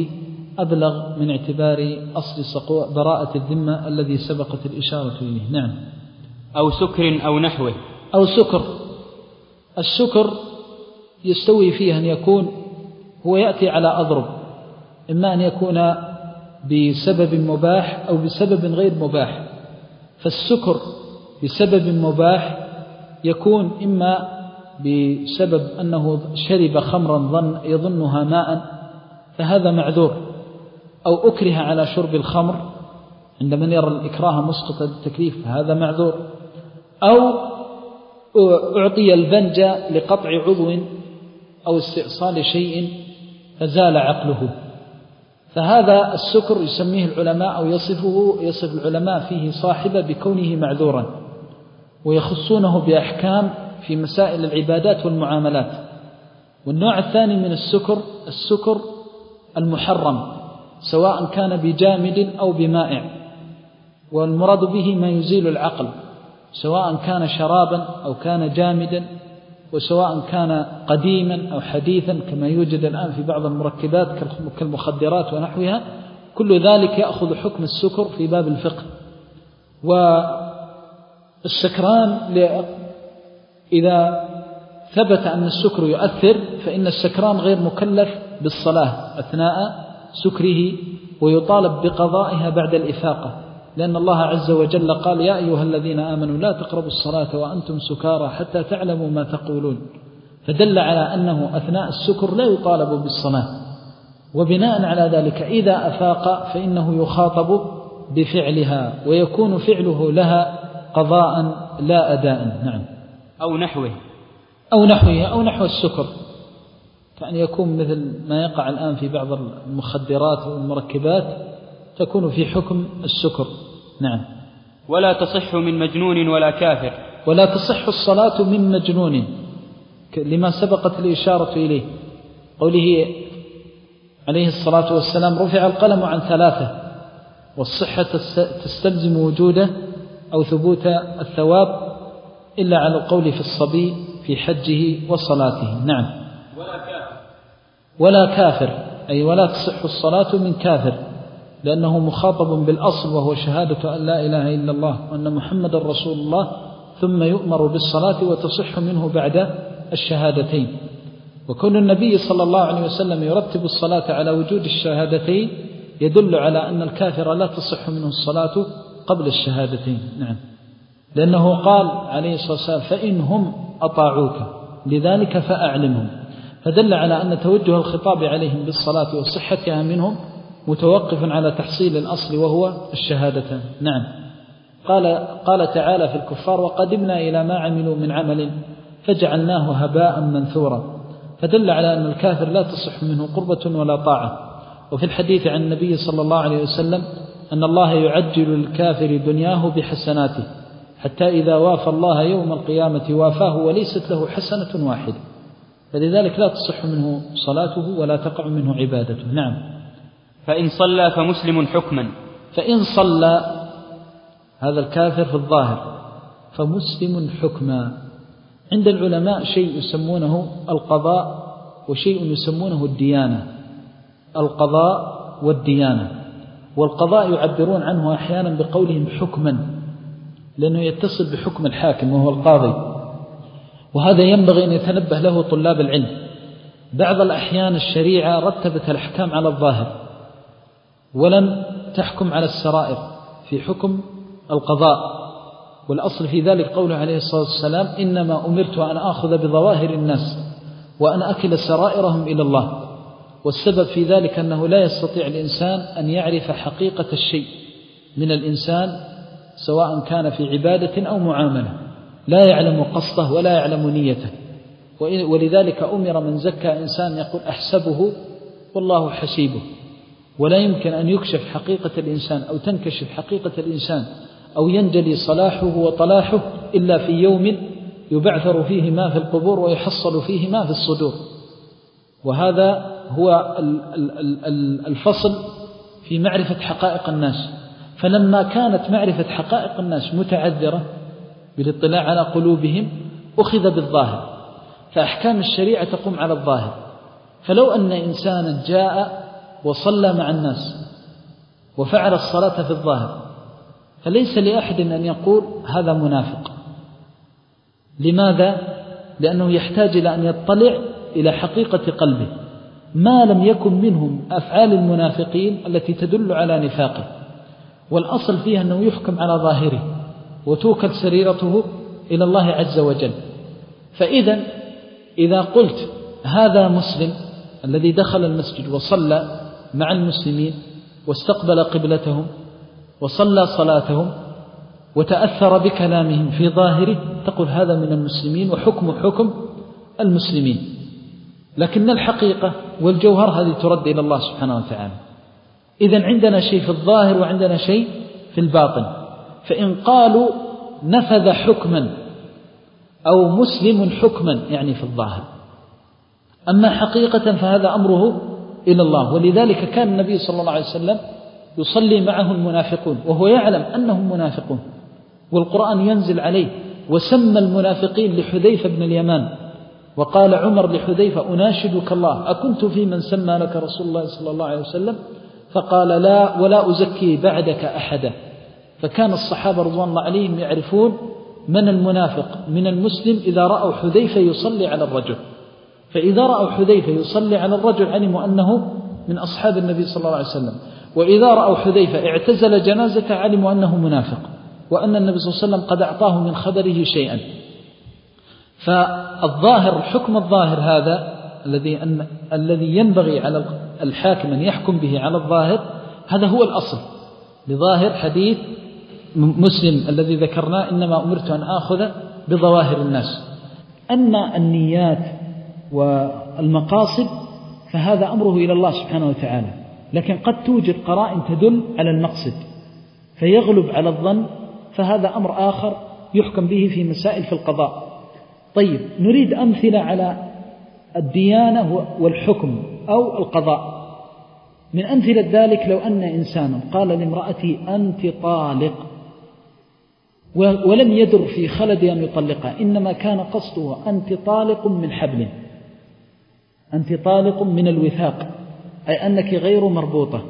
أبلغ من اعتبار أصل براءة الذمة الذي سبقت الإشارة إليه. نعم. أو سكر أو نحوه. أو سكر. السكر يستوي فيه أن يكون هو يأتي على أضرب، إما أن يكون بسبب مباح أو بسبب غير مباح. فالسكر بسبب مباح يكون إما بسبب أنه شرب خمرا ظن يظنها ماء فهذا معذور، أو أكره على شرب الخمر عند من يرى الإكراه مسقط التكليف فهذا معذور، أو أعطي البنج لقطع عضو أو استئصال شيء فزال عقله، فهذا السكر يسميه العلماء أو يصفه يصف العلماء فيه صاحبه بكونه معذورا، ويخصونه بأحكام في مسائل العبادات والمعاملات. والنوع الثاني من السكر السكر المحرم، سواء كان بجامد أو بمائع، والمراد به ما يزيل العقل، سواء كان شرابا أو كان جامدا، وسواء كان قديما أو حديثا كما يوجد الآن في بعض المركبات كالمخدرات ونحوها، كل ذلك يأخذ حكم السكر في باب الفقه. والسكران إذا ثبت أن السكر يؤثر فإن السكران غير مكلف بالصلاة أثناء سكره، ويطالب بقضائها بعد الإفاقة، لأن الله عز وجل قال: يا أيها الذين آمنوا لا تقربوا الصلاة وأنتم سكارى حتى تعلموا ما تقولون، فدل على أنه أثناء السكر لا يطالب بالصلاة. وبناء على ذلك إذا أفاق فإنه يخاطب بفعلها، ويكون فعله لها قضاء لا أداء. نعم. أو نحوه أو نحوه أو نحو السكر، كأن يكون مثل ما يقع الآن في بعض المخدرات والمركبات تكون في حكم السكر. نعم. ولا تصح من مجنون ولا كافر. ولا تصح الصلاة من مجنون لما سبقت الإشارة إليه، قوله عليه الصلاة والسلام: رفع القلم عن ثلاثة، والصحة تستلزم وجوده أو ثبوت الثواب إلا على القول في الصبي في حجه وصلاته. نعم. ولا كافر. ولا كافر أي ولا تصح الصلاة من كافر، لأنه مخاطب بالأصل وهو شهادة أن لا إله إلا الله وأن محمد رسول الله، ثم يؤمر بالصلاة وتصح منه بعد الشهادتين. وكون النبي صلى الله عليه وسلم يرتب الصلاة على وجود الشهادتين يدل على أن الكافر لا تصح منه الصلاة قبل الشهادتين. نعم. لأنه قال عليه الصلاة والسلام: فإنهم أطاعوك لذلك فأعلمهم، فدل على أن توجه الخطاب عليهم بالصلاة وصحتها منهم متوقف على تحصيل الأصل وهو الشهادتان. نعم. قال, قال تعالى في الكفار: وقدمنا إلى ما عملوا من عمل فجعلناه هباء منثورا، فدل على أن الكافر لا تصح منه قربة ولا طاعة. وفي الحديث عن النبي صلى الله عليه وسلم أن الله يعجل للكافر دنياه بحسناته حتى إذا وافى الله يوم القيامة وافاه وليست له حسنة واحدة، فلذلك لا تصح منه صلاته ولا تقع منه عبادته. نعم. فإن صلى فمسلم حكما. فإن صلى هذا الكافر في الظاهر فمسلم حكما. عند العلماء شيء يسمونه القضاء وشيء يسمونه الديانة. القضاء والديانة. والقضاء يعبرون عنه أحيانا بقولهم حكما، لأنه يتصل بحكم الحاكم وهو القاضي، وهذا ينبغي أن يتنبه له طلاب العلم. بعض الأحيان الشريعة رتبت الأحكام على الظاهر ولم تحكم على السرائر في حكم القضاء، والأصل في ذلك قوله عليه الصلاة والسلام: إنما أمرت أن أخذ بظواهر الناس وأن أكل سرائرهم إلى الله. والسبب في ذلك أنه لا يستطيع الإنسان أن يعرف حقيقة الشيء من الإنسان سواء كان في عبادة أو معاملة، لا يعلم قصده ولا يعلم نيته. ولذلك أمر من زكى إنسان يقول أحسبه والله حسيبه، ولا يمكن أن يكشف حقيقة الإنسان أو تنكشف حقيقة الإنسان أو ينجلي صلاحه وطلاحه إلا في يوم يبعثر فيه ما في القبور ويحصل فيه ما في الصدور. وهذا هو الفصل في معرفة حقائق الناس. فلما كانت معرفة حقائق الناس متعذرة بالاطلاع على قلوبهم أخذ بالظاهر، فأحكام الشريعة تقوم على الظاهر. فلو أن إنسانا جاء وصلى مع الناس وفعل الصلاة في الظاهر، فليس لأحد أن يقول هذا منافق. لماذا؟ لأنه يحتاج إلى أن يطلع إلى حقيقة قلبه، ما لم يكن منهم أفعال المنافقين التي تدل على نفاقه، والأصل فيها أنه يحكم على ظاهره وتوكل سريرته إلى الله عز وجل. فإذا إذا قلت هذا مسلم الذي دخل المسجد وصلى مع المسلمين واستقبل قبلتهم وصلى صلاتهم وتأثر بكلامهم في ظاهره، تقول هذا من المسلمين وحكم حكم المسلمين. لكن الحقيقة والجوهر هذه ترد إلى الله سبحانه وتعالى. إذن عندنا شيء في الظاهر وعندنا شيء في الباطن. فإن قالوا نفذ حكما أو مسلم حكما يعني في الظاهر، أما حقيقة فهذا أمره إلى الله. ولذلك كان النبي صلى الله عليه وسلم يصلي معه المنافقون وهو يعلم أنهم منافقون، والقرآن ينزل عليه وسمى المنافقين لحذيفة بن اليمان، وقال عمر لحذيفة أناشدك الله أكنت في من سمى لك رسول الله صلى الله عليه وسلم؟ فقال لا ولا أزكي بعدك أحدا. فكان الصحابة رضوان الله عليهم يعرفون من المنافق من المسلم إذا رأوا حذيفة يصلي على الرجل، فإذا رأوا حذيفة يصلي على الرجل علموا أنه من أصحاب النبي صلى الله عليه وسلم، وإذا رأوا حذيفة اعتزل جنازته علموا أنه منافق وأن النبي صلى الله عليه وسلم قد أعطاه من خبره شيئا. فالظاهر الحكم الظاهر هذا الذي أن الذي ينبغي على الحاكم أن يحكم به على الظاهر، هذا هو الأصل لظاهر حديث مسلم الذي ذكرناه إنما أمرت أن آخذ بظواهر الناس. أما النيات والمقاصد فهذا أمره إلى الله سبحانه وتعالى، لكن قد توجد قرائن تدل على المقصد فيغلب على الظن، فهذا أمر آخر يحكم به في مسائل في القضاء. طيب نريد أمثلة على الديانة والحكم أو القضاء. من أمثلة ذلك لو أن إنسانا قال لامرأتي أنت طالق ولم يدر في خلد أن يطلقها، إنما كان قصده أنت طالق من حبل، أنت طالق من الوثاق، أي أنك غير مربوطة.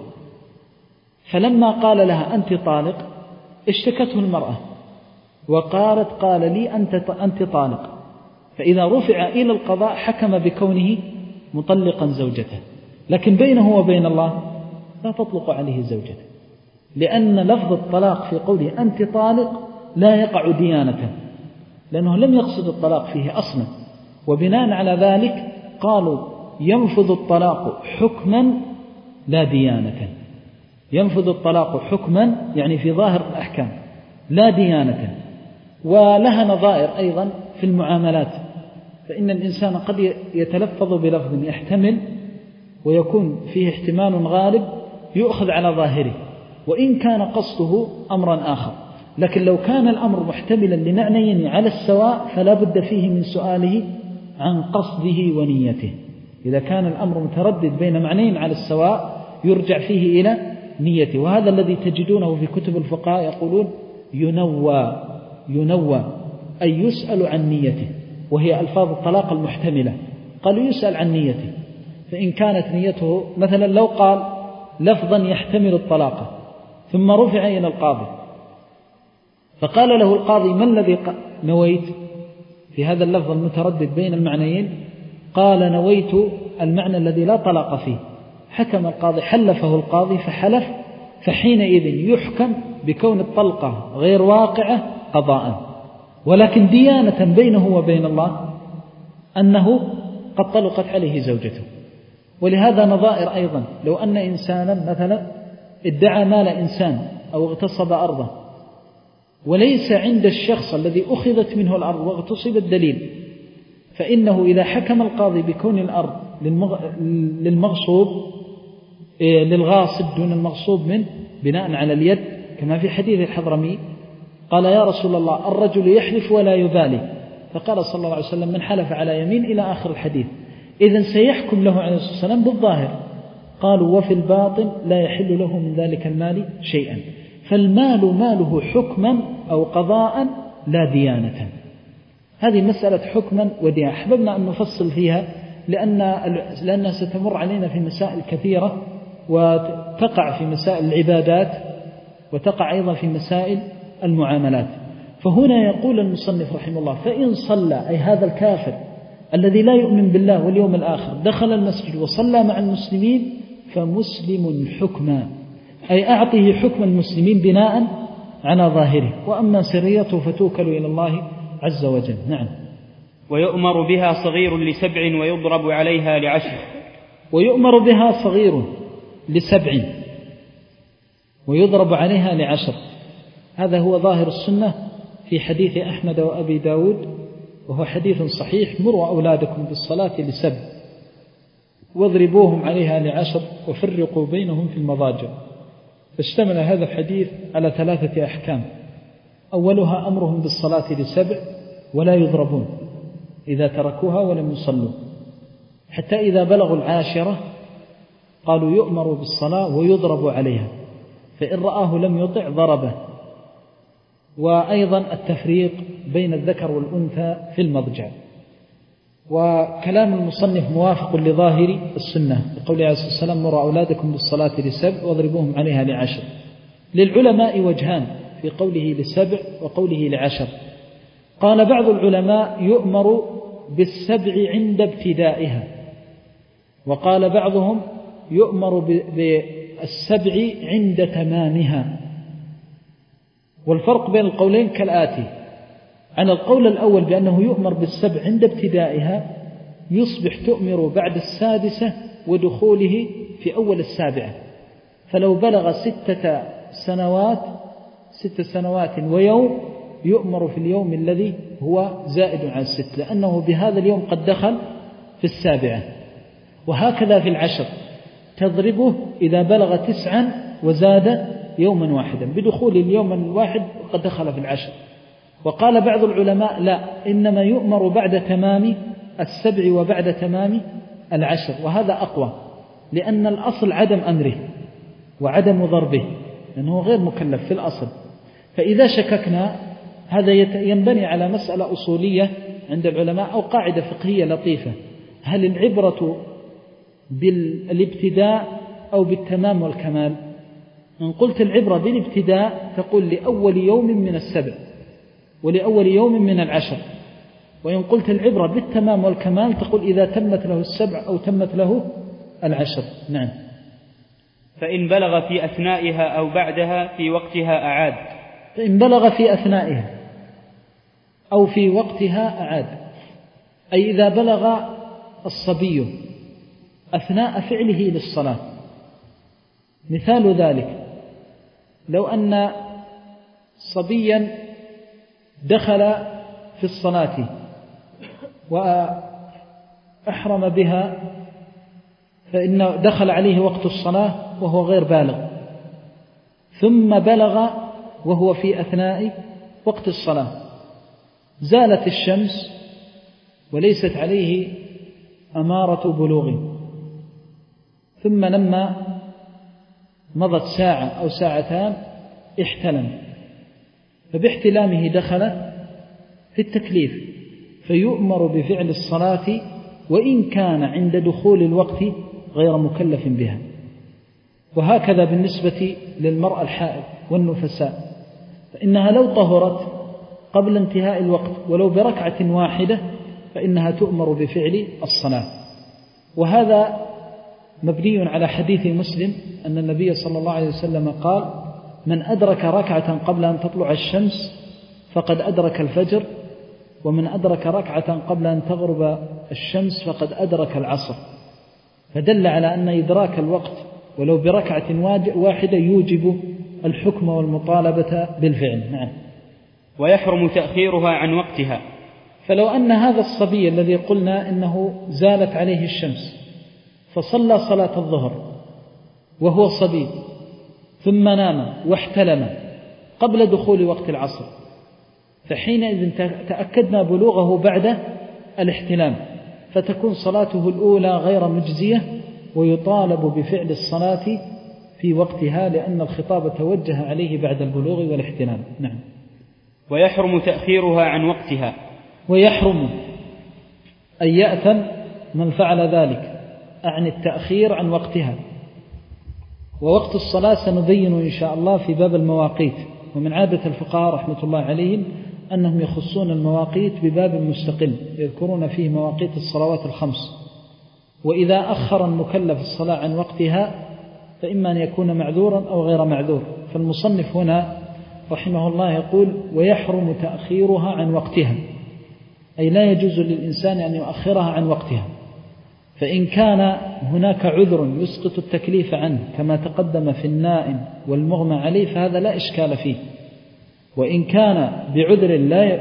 فلما قال لها أنت طالق اشتكته المرأة وقالت قال لي أنت أنت طالق، فإذا رفع إلى القضاء حكم بكونه مطلقا زوجته، لكن بينه وبين الله لا تطلق عليه زوجته، لأن لفظ الطلاق في قوله أنت طالق لا يقع ديانة، لأنه لم يقصد الطلاق فيه أصلا. وبناء على ذلك قالوا ينفذ الطلاق حكما لا ديانة، ينفذ الطلاق حكما يعني في ظاهر الأحكام لا ديانة. ولها نظائر أيضا في المعاملات، فإن الإنسان قد يتلفظ بلفظ يحتمل ويكون فيه احتمال غالب يؤخذ على ظاهره وإن كان قصده أمرا آخر، لكن لو كان الأمر محتملا لمعنيين على السواء فلا بد فيه من سؤاله عن قصده ونيته. إذا كان الأمر متردد بين معنيين على السواء يرجع فيه إلى نيته، وهذا الذي تجدونه في كتب الفقهاء يقولون ينوى ينوى أي يسأل عن نيته، وهي ألفاظ الطلاق المحتملة، قالوا يسأل عن نيته. فإن كانت نيته مثلا لو قال لفظا يحتمل الطلاق ثم رفع إلى القاضي فقال له القاضي ما الذي نويت في هذا اللفظ المتردد بين المعنيين؟ قال نويت المعنى الذي لا طلاق فيه. حكم القاضي حلفه القاضي فحلف، فحينئذ يحكم بكون الطلقة غير واقعة قضاء، ولكن ديانة بينه وبين الله أنه قد طلقت عليه زوجته. ولهذا نظائر أيضا، لو أن إنسانا مثلا ادعى مال إنسان أو اغتصب أرضه وليس عند الشخص الذي أخذت منه الأرض واغتصب الدليل، فإنه إذا حكم القاضي بكون الأرض للمغصوب للغاصب دون المغصوب منه بناء على اليد، كما في حديث الحضرمي قال يا رسول الله الرجل يحلف ولا يبالي، فقال صلى الله عليه وسلم من حلف على يمين إلى آخر الحديث. إذن سيحكم له عليه الصلاة والسلام بالظاهر. قالوا وفي الباطن لا يحل له من ذلك المال شيئا. فالمال ماله حكما أو قضاء لا ديانة. هذه مسألة حكما وديانة، أحببنا أن نفصل فيها لأن لأنها ستمر علينا في مسائل كثيرة وتقع في مسائل العبادات وتقع أيضا في مسائل المعاملات. فهنا يقول المصنف رحمه الله: فإن صلى، أي هذا الكافر الذي لا يؤمن بالله واليوم الآخر، دخل المسجد وصلى مع المسلمين فمسلم حكما، أي أعطيه حكم المسلمين بناء على ظاهره، وأما سريته فتوكل إلى الله عز وجل. نعم. ويؤمر بها صغير لسبع ويضرب عليها لعشر. ويؤمر بها صغير لسبع ويضرب عليها لعشر، هذا هو ظاهر السنة في حديث أحمد وأبي داود، وهو حديث صحيح: مروا أولادكم بالصلاة لسبع واضربوهم عليها لعشر وفرقوا بينهم في المضاجع. فاشتمل هذا الحديث على ثلاثة أحكام: أولها أمرهم بالصلاة لسبع ولا يضربون إذا تركوها ولم يصلوا، حتى إذا بلغوا العاشرة قالوا يؤمر بالصلاة ويضرب عليها، فإن رآه لم يطع ضربه. وأيضا التفريق بين الذكر والأنثى في المضجع. وكلام المصنف موافق لظاهر السنة بقوله عليه الصلاة والسلام: مروا أولادكم بالصلاة لسبع واضربوهم عليها لعشر. للعلماء وجهان في قوله لسبع وقوله لعشر. قال بعض العلماء: يؤمر بالسبع عند ابتدائها، وقال بعضهم: يؤمر بالسبع عند تمامها. والفرق بين القولين كالآتي: عن القول الأول بأنه يؤمر بالسبع عند ابتدائها، يصبح تؤمر بعد السادسة ودخوله في أول السابعة، فلو بلغ ستة سنوات ست سنوات ويوم يؤمر في اليوم الذي هو زائد عن الست، لأنه بهذا اليوم قد دخل في السابعة. وهكذا في العشر، تضربه إذا بلغ تسعا وزاد يوما واحدا، بدخول اليوم الواحد قد دخل في العشر. وقال بعض العلماء: لا، إنما يؤمر بعد تمام السبع وبعد تمام العشر، وهذا أقوى، لأن الأصل عدم أمره وعدم ضربه، لأنه غير مكلف في الأصل. فإذا شككنا، هذا ينبني على مسألة أصولية عند العلماء أو قاعدة فقهية لطيفة: هل العبرة بالابتداء أو بالتمام والكمال؟ إن قلت العبرة بالابتداء تقول لأول يوم من السبع ولأول يوم من العشر، وإن قلت العبرة بالتمام والكمال تقول إذا تمت له السبع أو تمت له العشر. نعم. فإن بلغ في أثنائها أو بعدها في وقتها أعاد. فإن بلغ في أثنائها أو في وقتها أعاد، أي إذا بلغ الصبي أثناء فعله للصلاة. مثال ذلك: لو أن صبيا دخل في الصلاة وأحرم بها، فإن دخل عليه وقت الصلاة وهو غير بالغ، ثم بلغ وهو في أثناء وقت الصلاة، زالت الشمس وليست عليه أمارة بلوغ، ثم لما مضت ساعة أو ساعتان احتلم، فباحتلامه دخل في التكليف، فيؤمر بفعل الصلاة وإن كان عند دخول الوقت غير مكلف بها. وهكذا بالنسبة للمرأة الحائض والنفساء، فإنها لو طهرت قبل انتهاء الوقت ولو بركعة واحدة فإنها تؤمر بفعل الصلاة. وهذا مبني على حديث مسلم أن النبي صلى الله عليه وسلم قال: من أدرك ركعة قبل أن تطلع الشمس فقد أدرك الفجر، ومن أدرك ركعة قبل أن تغرب الشمس فقد أدرك العصر. فدل على أن إدراك الوقت ولو بركعة واحدة يوجب الحكم والمطالبة بالفعل. نعم. ويحرم تأخيرها عن وقتها. فلو أن هذا الصبي الذي قلنا إنه زالت عليه الشمس فصلى صلاة الظهر وهو صبي ثم نام واحتلم قبل دخول وقت العصر، فحينئذ تأكدنا بلوغه بعد الاحتلام، فتكون صلاته الأولى غير مجزية ويطالب بفعل الصلاة في وقتها، لأن الخطاب توجه عليه بعد البلوغ والاحتلام. نعم. ويحرم تأخيرها عن وقتها. ويحرم أن يأثم من فعل ذلك عن التأخير عن وقتها، ووقت الصلاة سنبين إن شاء الله في باب المواقيت. ومن عادة الفقهاء رحمة الله عليهم أنهم يخصون المواقيت بباب مستقل يذكرون فيه مواقيت الصلوات الخمس، وإذا أخر المكلف الصلاة عن وقتها فإما أن يكون معذورا أو غير معذور. فالمصنف هنا رحمه الله يقول ويحرم تأخيرها عن وقتها، أي لا يجوز للإنسان أن يؤخرها عن وقتها. فإن كان هناك عذر يسقط التكليف عنه كما تقدم في النائم والمغمى عليه فهذا لا إشكال فيه. وإن كان بعذر لا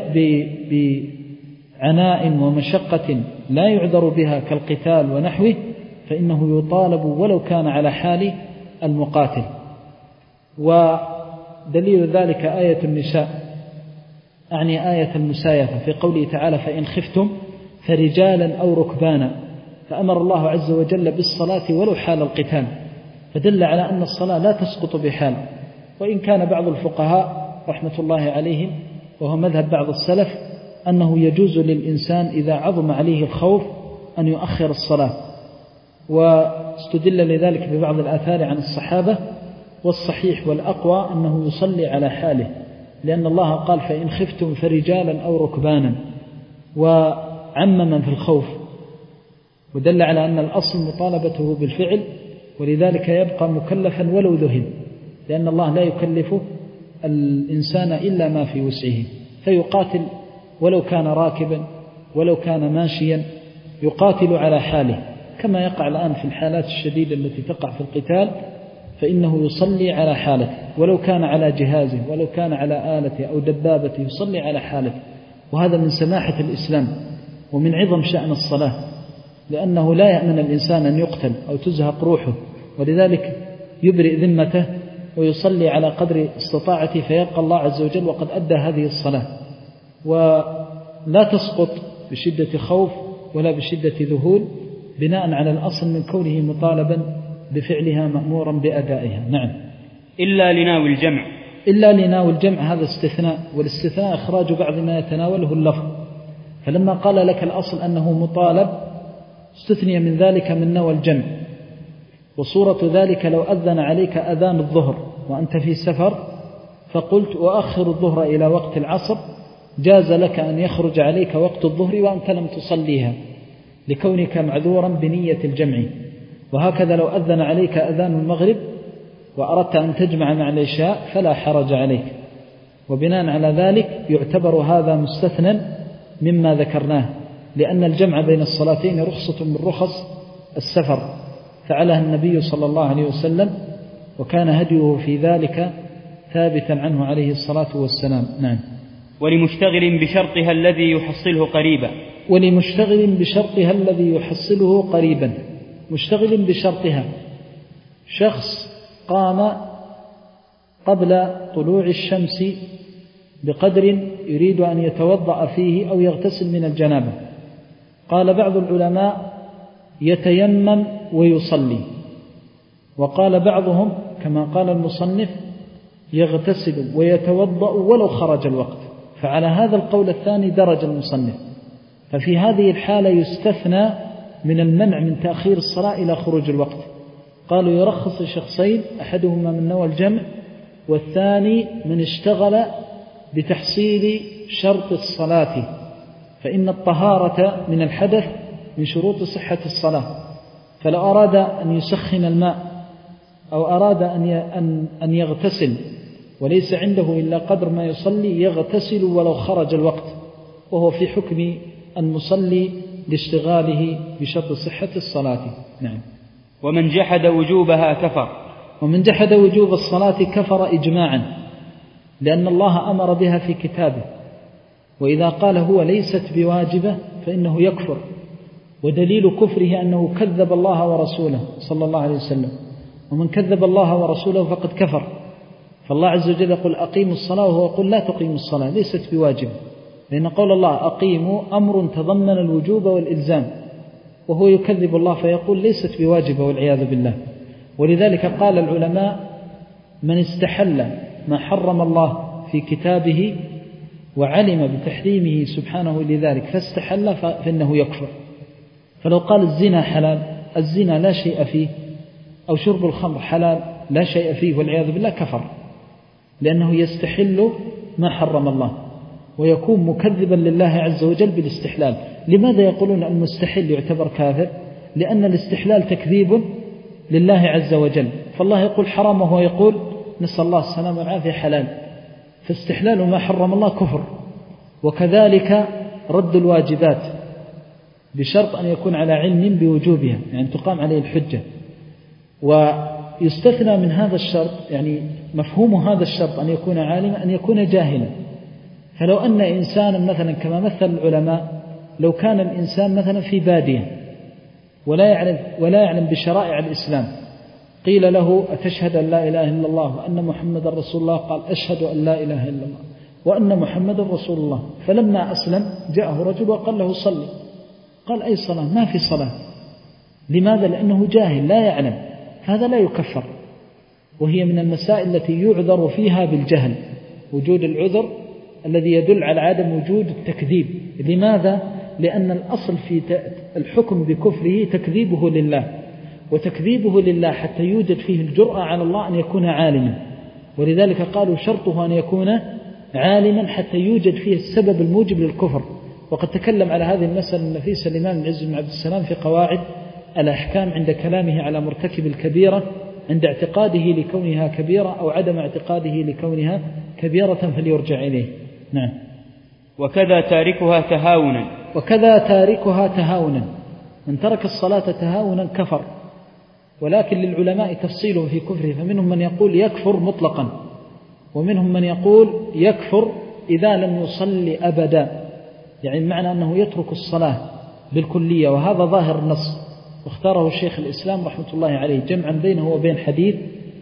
بعناء ومشقة لا يعذر بها كالقتال ونحوه فإنه يطالب ولو كان على حال المقاتل. ودليل ذلك آية النساء، أعني آية المسايفة في قوله تعالى فإن خفتم فرجالا أو ركبانا، فأمر الله عز وجل بالصلاة ولو حال القتال، فدل على أن الصلاة لا تسقط بحال. وإن كان بعض الفقهاء رحمة الله عليهم وهو مذهب بعض السلف أنه يجوز للإنسان إذا عظم عليه الخوف أن يؤخر الصلاة، واستدل لذلك ببعض الآثار عن الصحابة. والصحيح والأقوى أنه يصلي على حاله، لأن الله قال فإن خفتم فرجالا أو ركبانا وعمما في الخوف، ودل على أن الأصل مطالبته بالفعل، ولذلك يبقى مكلفا ولو ذهل، لأن الله لا يكلف الإنسان إلا ما في وسعه، فيقاتل ولو كان راكبا ولو كان ماشيا، يقاتل على حاله كما يقع الآن في الحالات الشديدة التي تقع في القتال، فإنه يصلي على حالته ولو كان على جهازه ولو كان على آلته أو دبابته، يصلي على حالته. وهذا من سماحة الإسلام ومن عظم شأن الصلاة، لأنه لا يأمن الإنسان أن يقتل أو تزهق روحه، ولذلك يبرئ ذمته ويصلي على قدر استطاعته فيلقى الله عز وجل وقد أدى هذه الصلاة، ولا تسقط بشدة خوف ولا بشدة ذهول، بناء على الأصل من كونه مطالبا بفعلها مأمورا بأدائها. نعم. إلا لناوي الجمع، إلا لناوي الجمع هذا استثناء، والاستثناء إخراج بعض ما يتناوله اللفظ. فلما قال لك الأصل أنه مطالب استثني من ذلك من نوى الجمع. وصورة ذلك لو أذن عليك أذان الظهر وأنت في سفر فقلت وأخر الظهر إلى وقت العصر، جاز لك أن يخرج عليك وقت الظهر وأنت لم تصليها لكونك معذورا بنية الجمع. وهكذا لو أذن عليك أذان المغرب وأردت أن تجمع مع العشاء فلا حرج عليك. وبناء على ذلك يعتبر هذا مستثنى مما ذكرناه، لأن الجمع بين الصلاتين رخصة من رخص السفر فعلها النبي صلى الله عليه وسلم، وكان هديه في ذلك ثابتا عنه عليه الصلاة والسلام. نعم. ولمشتغل بشرطها الذي يحصله قريبا، ولمشتغل بشرطها الذي يحصله قريبا. مشتغل بشرطها شخص قام قبل طلوع الشمس بقدر يريد أن يتوضأ فيه أو يغتسل من الجنابة. قال بعض العلماء يتيمم ويصلي، وقال بعضهم كما قال المصنف يغتسل ويتوضأ ولو خرج الوقت. فعلى هذا القول الثاني درج المصنف. ففي هذه الحالة يستثنى من المنع من تأخير الصلاة إلى خروج الوقت. قالوا يرخص شخصين، أحدهما من نوى الجمع والثاني من اشتغل بتحصيل شرط الصلاة، فإن الطهارة من الحدث من شروط صحة الصلاة. فلو أراد أن يسخن الماء أو أراد أن يغتسل وليس عنده إلا قدر ما يصلي يغتسل ولو خرج الوقت، وهو في حكم المصلي لاشتغاله بشرط صحة الصلاة. نعم. ومن جحد وجوبها كفر، ومن جحد وجوب الصلاة كفر إجماعا، لأن الله أمر بها في كتابه، وإذا قال هو ليست بواجبة فإنه يكفر. ودليل كفره أنه كذب الله ورسوله صلى الله عليه وسلم، ومن كذب الله ورسوله فقد كفر. فالله عز وجل يقول أقيموا الصلاة وهو يقول لا تقيموا الصلاة، ليست بواجبة، لأن قول الله أقيموا أمر تضمن الوجوب والإلزام، وهو يكذب الله فيقول ليست بواجبة والعياذ بالله. ولذلك قال العلماء من استحل ما حرم الله في كتابه وعلم بتحريمه سبحانه لذلك فاستحل فإنه يكفر. فلو قال الزنا حلال، الزنا لا شيء فيه، أو شرب الخمر حلال، لا شيء فيه والعياذ بالله كفر، لأنه يستحل ما حرم الله ويكون مكذبا لله عز وجل بالاستحلال. لماذا يقولون المستحل يعتبر كافر؟ لأن الاستحلال تكذيب لله عز وجل، فالله يقول حرام وهو يقول نسأل الله السلامة والعافية حلال، فاستحلال ما حرم الله كفر. وكذلك رد الواجبات بشرط أن يكون على علم بوجوبها، يعني تقام عليه الحجة. ويستثنى من هذا الشرط، يعني مفهوم هذا الشرط أن يكون عالما أن يكون جاهلا. فلو أن إنسانا مثلا كما مثل العلماء، لو كان الإنسان مثلا في بادية ولا يعلم, ولا يعلم بشرائع الإسلام، قيل له أتشهد أن لا إله إلا الله وأن محمد رسول الله؟ قال أشهد أن لا إله إلا الله وأن محمد رسول الله. فلما أسلم جاءه رجل وقال له صلي، قال أي صلاة؟ ما في صلاة. لماذا؟ لأنه جاهل لا يعلم، هذا لا يكفر. وهي من المسائل التي يعذر فيها بالجهل، وجود العذر الذي يدل على عدم وجود التكذيب. لماذا؟ لأن الأصل في الحكم بكفره تكذيبه لله، وتكذيبه لله حتى يوجد فيه الجرأة على الله أن يكون عالما، ولذلك قالوا شرطه أن يكون عالما حتى يوجد فيه السبب الموجب للكفر. وقد تكلم على هذه المسألة النفيسة الإمام العز بن عبد السلام في قواعد الأحكام عند كلامه على مرتكب الكبيرة، عند اعتقاده لكونها كبيرة أو عدم اعتقاده لكونها كبيرة فليرجع إليه. نعم. وكذا تاركها تهاونا وكذا تاركها تهاونا، من ترك الصلاة تهاونا كفر. ولكن للعلماء تفصيل في كفره، فمنهم من يقول يكفر مطلقا، ومنهم من يقول يكفر إذا لم يصلي أبدا، يعني معنى أنه يترك الصلاة بالكلية، وهذا ظاهر النص، واختاره الشيخ الإسلام رحمة الله عليه جمعا بينه وبين حديث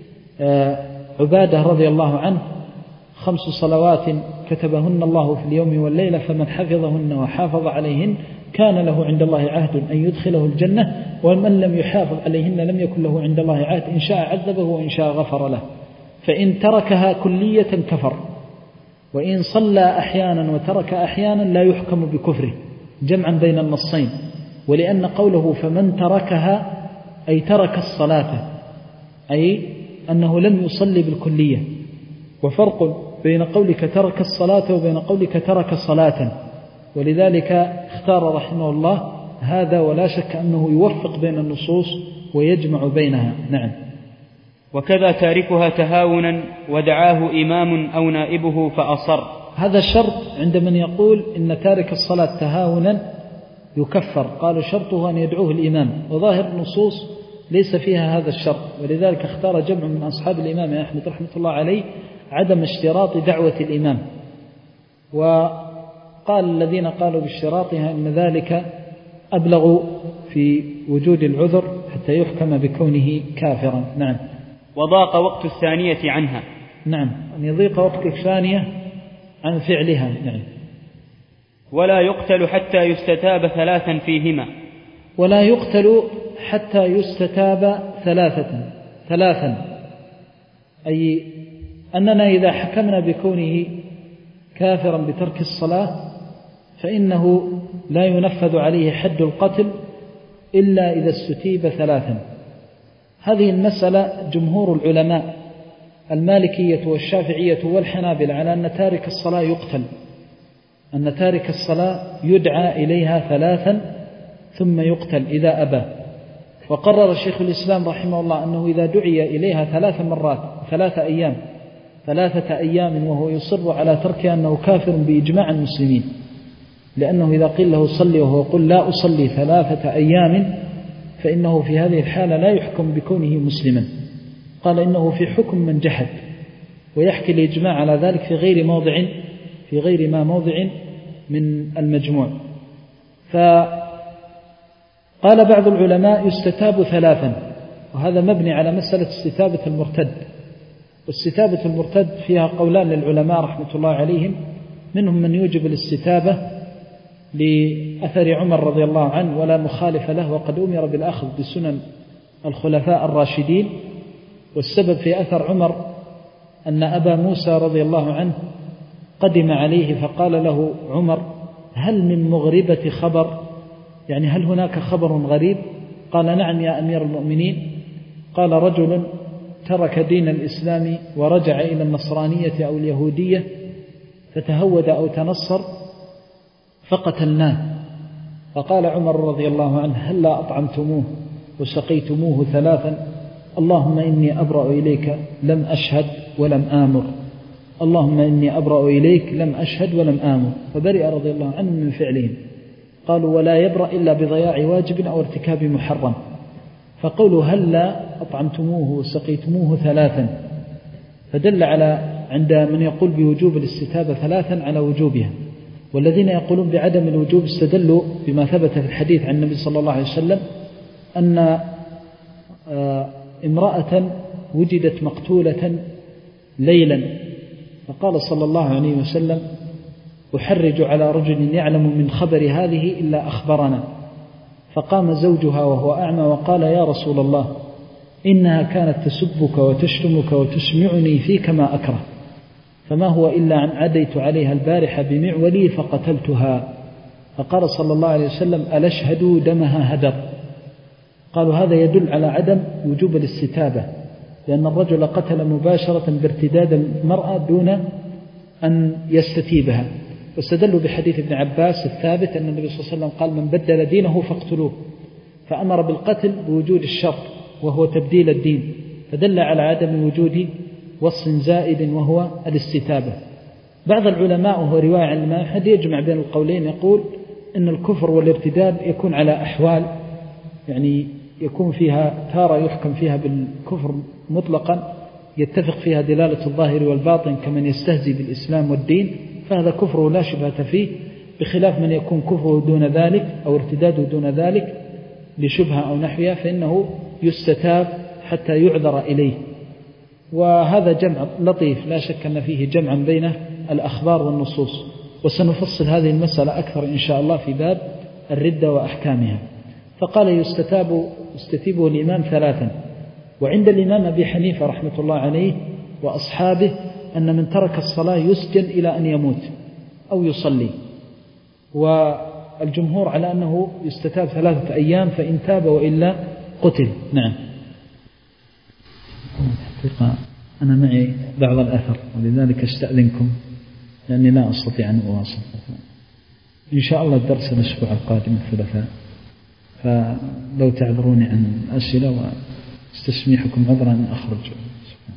عبادة رضي الله عنه: خمس صلوات كتبهن الله في اليوم والليلة، فمن حفظهن وحافظ عليهن كان له عند الله عهد أن يدخله الجنة، ومن لم يحافظ عليهن لم يكن له عند الله عهد، إن شاء عذبه وإن شاء غفر له. فإن تركها كلية كفر، وإن صلى أحيانا وترك أحيانا لا يحكم بكفره، جمعا بين النصين. ولأن قوله فمن تركها أي ترك الصلاة، أي أنه لم يصلي بالكلية. وفرق بين قولك ترك الصلاة وبين قولك ترك صلاة، ولذلك اختار رحمه الله هذا، ولا شك أنه يوفق بين النصوص ويجمع بينها. نعم. وكذا تاركها تهاونا ودعاه إمام أو نائبه فأصر. هذا الشرط عند من يقول إن تارك الصلاة تهاونا يكفر، قالوا شرطه أن يدعوه الإمام، وظاهر النصوص ليس فيها هذا الشرط، ولذلك اختار جمع من أصحاب الإمام أحمد رحمة الله عليه عدم اشتراط دعوة الإمام، وقال الذين قالوا باشتراطها إن ذلك أبلغ في وجود العذر حتى يحكم بكونه كافرا. نعم. وضاق وقت الثانية عنها. نعم، أن يضيق وقت الثانية عن فعلها. نعم. ولا يقتل حتى يستتاب ثلاثا فيهما. ولا يقتل حتى يستتاب ثلاثة ثلاثا أي أننا إذا حكمنا بكونه كافرا بترك الصلاة فإنه لا ينفذ عليه حد القتل إلا إذا استتيب ثلاثا. هذه المسألة جمهور العلماء المالكية والشافعية والحنابلة على أن تارك الصلاة يقتل، أن تارك الصلاة يدعى إليها ثلاثا ثم يقتل إذا أبى. وقرر الشيخ الإسلام رحمه الله أنه إذا دعي إليها ثلاث مرات ثلاثة أيام ثلاثة أيام وهو يصر على تركها أنه كافر بإجماع المسلمين، لأنه إذا قيل له صلي وهو يقول لا أصلي ثلاثة أيام فإنه في هذه الحالة لا يحكم بكونه مسلما. قال إنه في حكم من جحد، ويحكي الإجماع على ذلك في غير موضع في غير ما موضع من المجموع. فقال بعض العلماء يستتاب ثلاثا، وهذا مبني على مسألة استتابة المرتد. واستتابة المرتد فيها قولان للعلماء رحمة الله عليهم، منهم من يوجب الاستتابة لأثر عمر رضي الله عنه ولا مخالف له، وقد أمر بالأخذ بسنن الخلفاء الراشدين. والسبب في أثر عمر أن أبا موسى رضي الله عنه قدم عليه فقال له عمر: هل من مغربة خبر؟ يعني هل هناك خبر غريب؟ قال: نعم يا أمير المؤمنين. قال: رجل ترك دين الإسلام ورجع إلى النصرانية أو اليهودية فتهود أو تنصر فقتلناه. فقال عمر رضي الله عنه: هلا أطعمتموه وسقيتموه ثلاثا؟ اللهم إني أبرأ إليك لم أشهد ولم آمر، اللهم إني أبرأ إليك لم أشهد ولم آمر. فبرئ رضي الله عنه من فعلهم. قالوا: ولا يبرأ إلا بضياع واجب أو ارتكاب محرم. فقولوا هلا أطعمتموه وسقيتموه ثلاثا فدل على عند من يقول بوجوب الاستتابة ثلاثا على وجوبها، والذين يقولون بعدم الوجوب استدلوا بما ثبت في الحديث عن النبي صلى الله عليه وسلم أن امرأة وجدت مقتولة ليلا، فقال صلى الله عليه وسلم: أحرج على رجل يعلم من خبر هذه إلا أخبرنا. فقام زوجها وهو أعمى وقال: يا رسول الله، إنها كانت تسبك وتشتمك وتسمعني فيك ما أكره، فما هو إلا أن عديت عليها البارحة بمعولي فقتلتها. فقال صلى الله عليه وسلم: ألا اشهدوا دمها هدر. قالوا: هذا يدل على عدم وجوب الاستتابة، لأن الرجل قتل مباشرة بارتداد المرأة دون أن يستتيبها. واستدلوا بحديث ابن عباس الثابت أن النبي صلى الله عليه وسلم قال: من بدل دينه فاقتلوه، فأمر بالقتل بوجود الشرط وهو تبديل الدين، فدل على عدم وجود وصف زائد وهو الاستتابة. بعض العلماء وهو رواية عن الإمام أحمد يجمع بين القولين، يقول إن الكفر والارتداد يكون على أحوال، يعني يكون فيها تارة يحكم فيها بالكفر مطلقا يتفق فيها دلالة الظاهر والباطن كمن يستهزي بالإسلام والدين، فهذا كفر لا شبهة فيه، بخلاف من يكون كفره دون ذلك أو ارتداده دون ذلك لشبهة أو نحوها، فإنه يستتاب حتى يعذر إليه. وهذا جمع لطيف لا شك أن فيه جمعا بين الأخبار والنصوص، وسنفصل هذه المسألة أكثر إن شاء الله في باب الردة وأحكامها. فقال: يستتاب يستتيبه الإمام ثلاثا. وعند الإمام أبي حنيفة رحمة الله عليه وأصحابه أن من ترك الصلاة يسجن إلى أن يموت أو يصلي، والجمهور على أنه يستتاب ثلاثة أيام، فإن تاب وإلا قتل. نعم. حقيقة أنا معي بعض الأثر، ولذلك استأذنكم لأني لا أستطيع أن أواصل. إن شاء الله الدرس الأسبوع القادم الثلاثاء، فلو تعذروني عن الأسئلة واستسميحكم عذرا أن أخرج.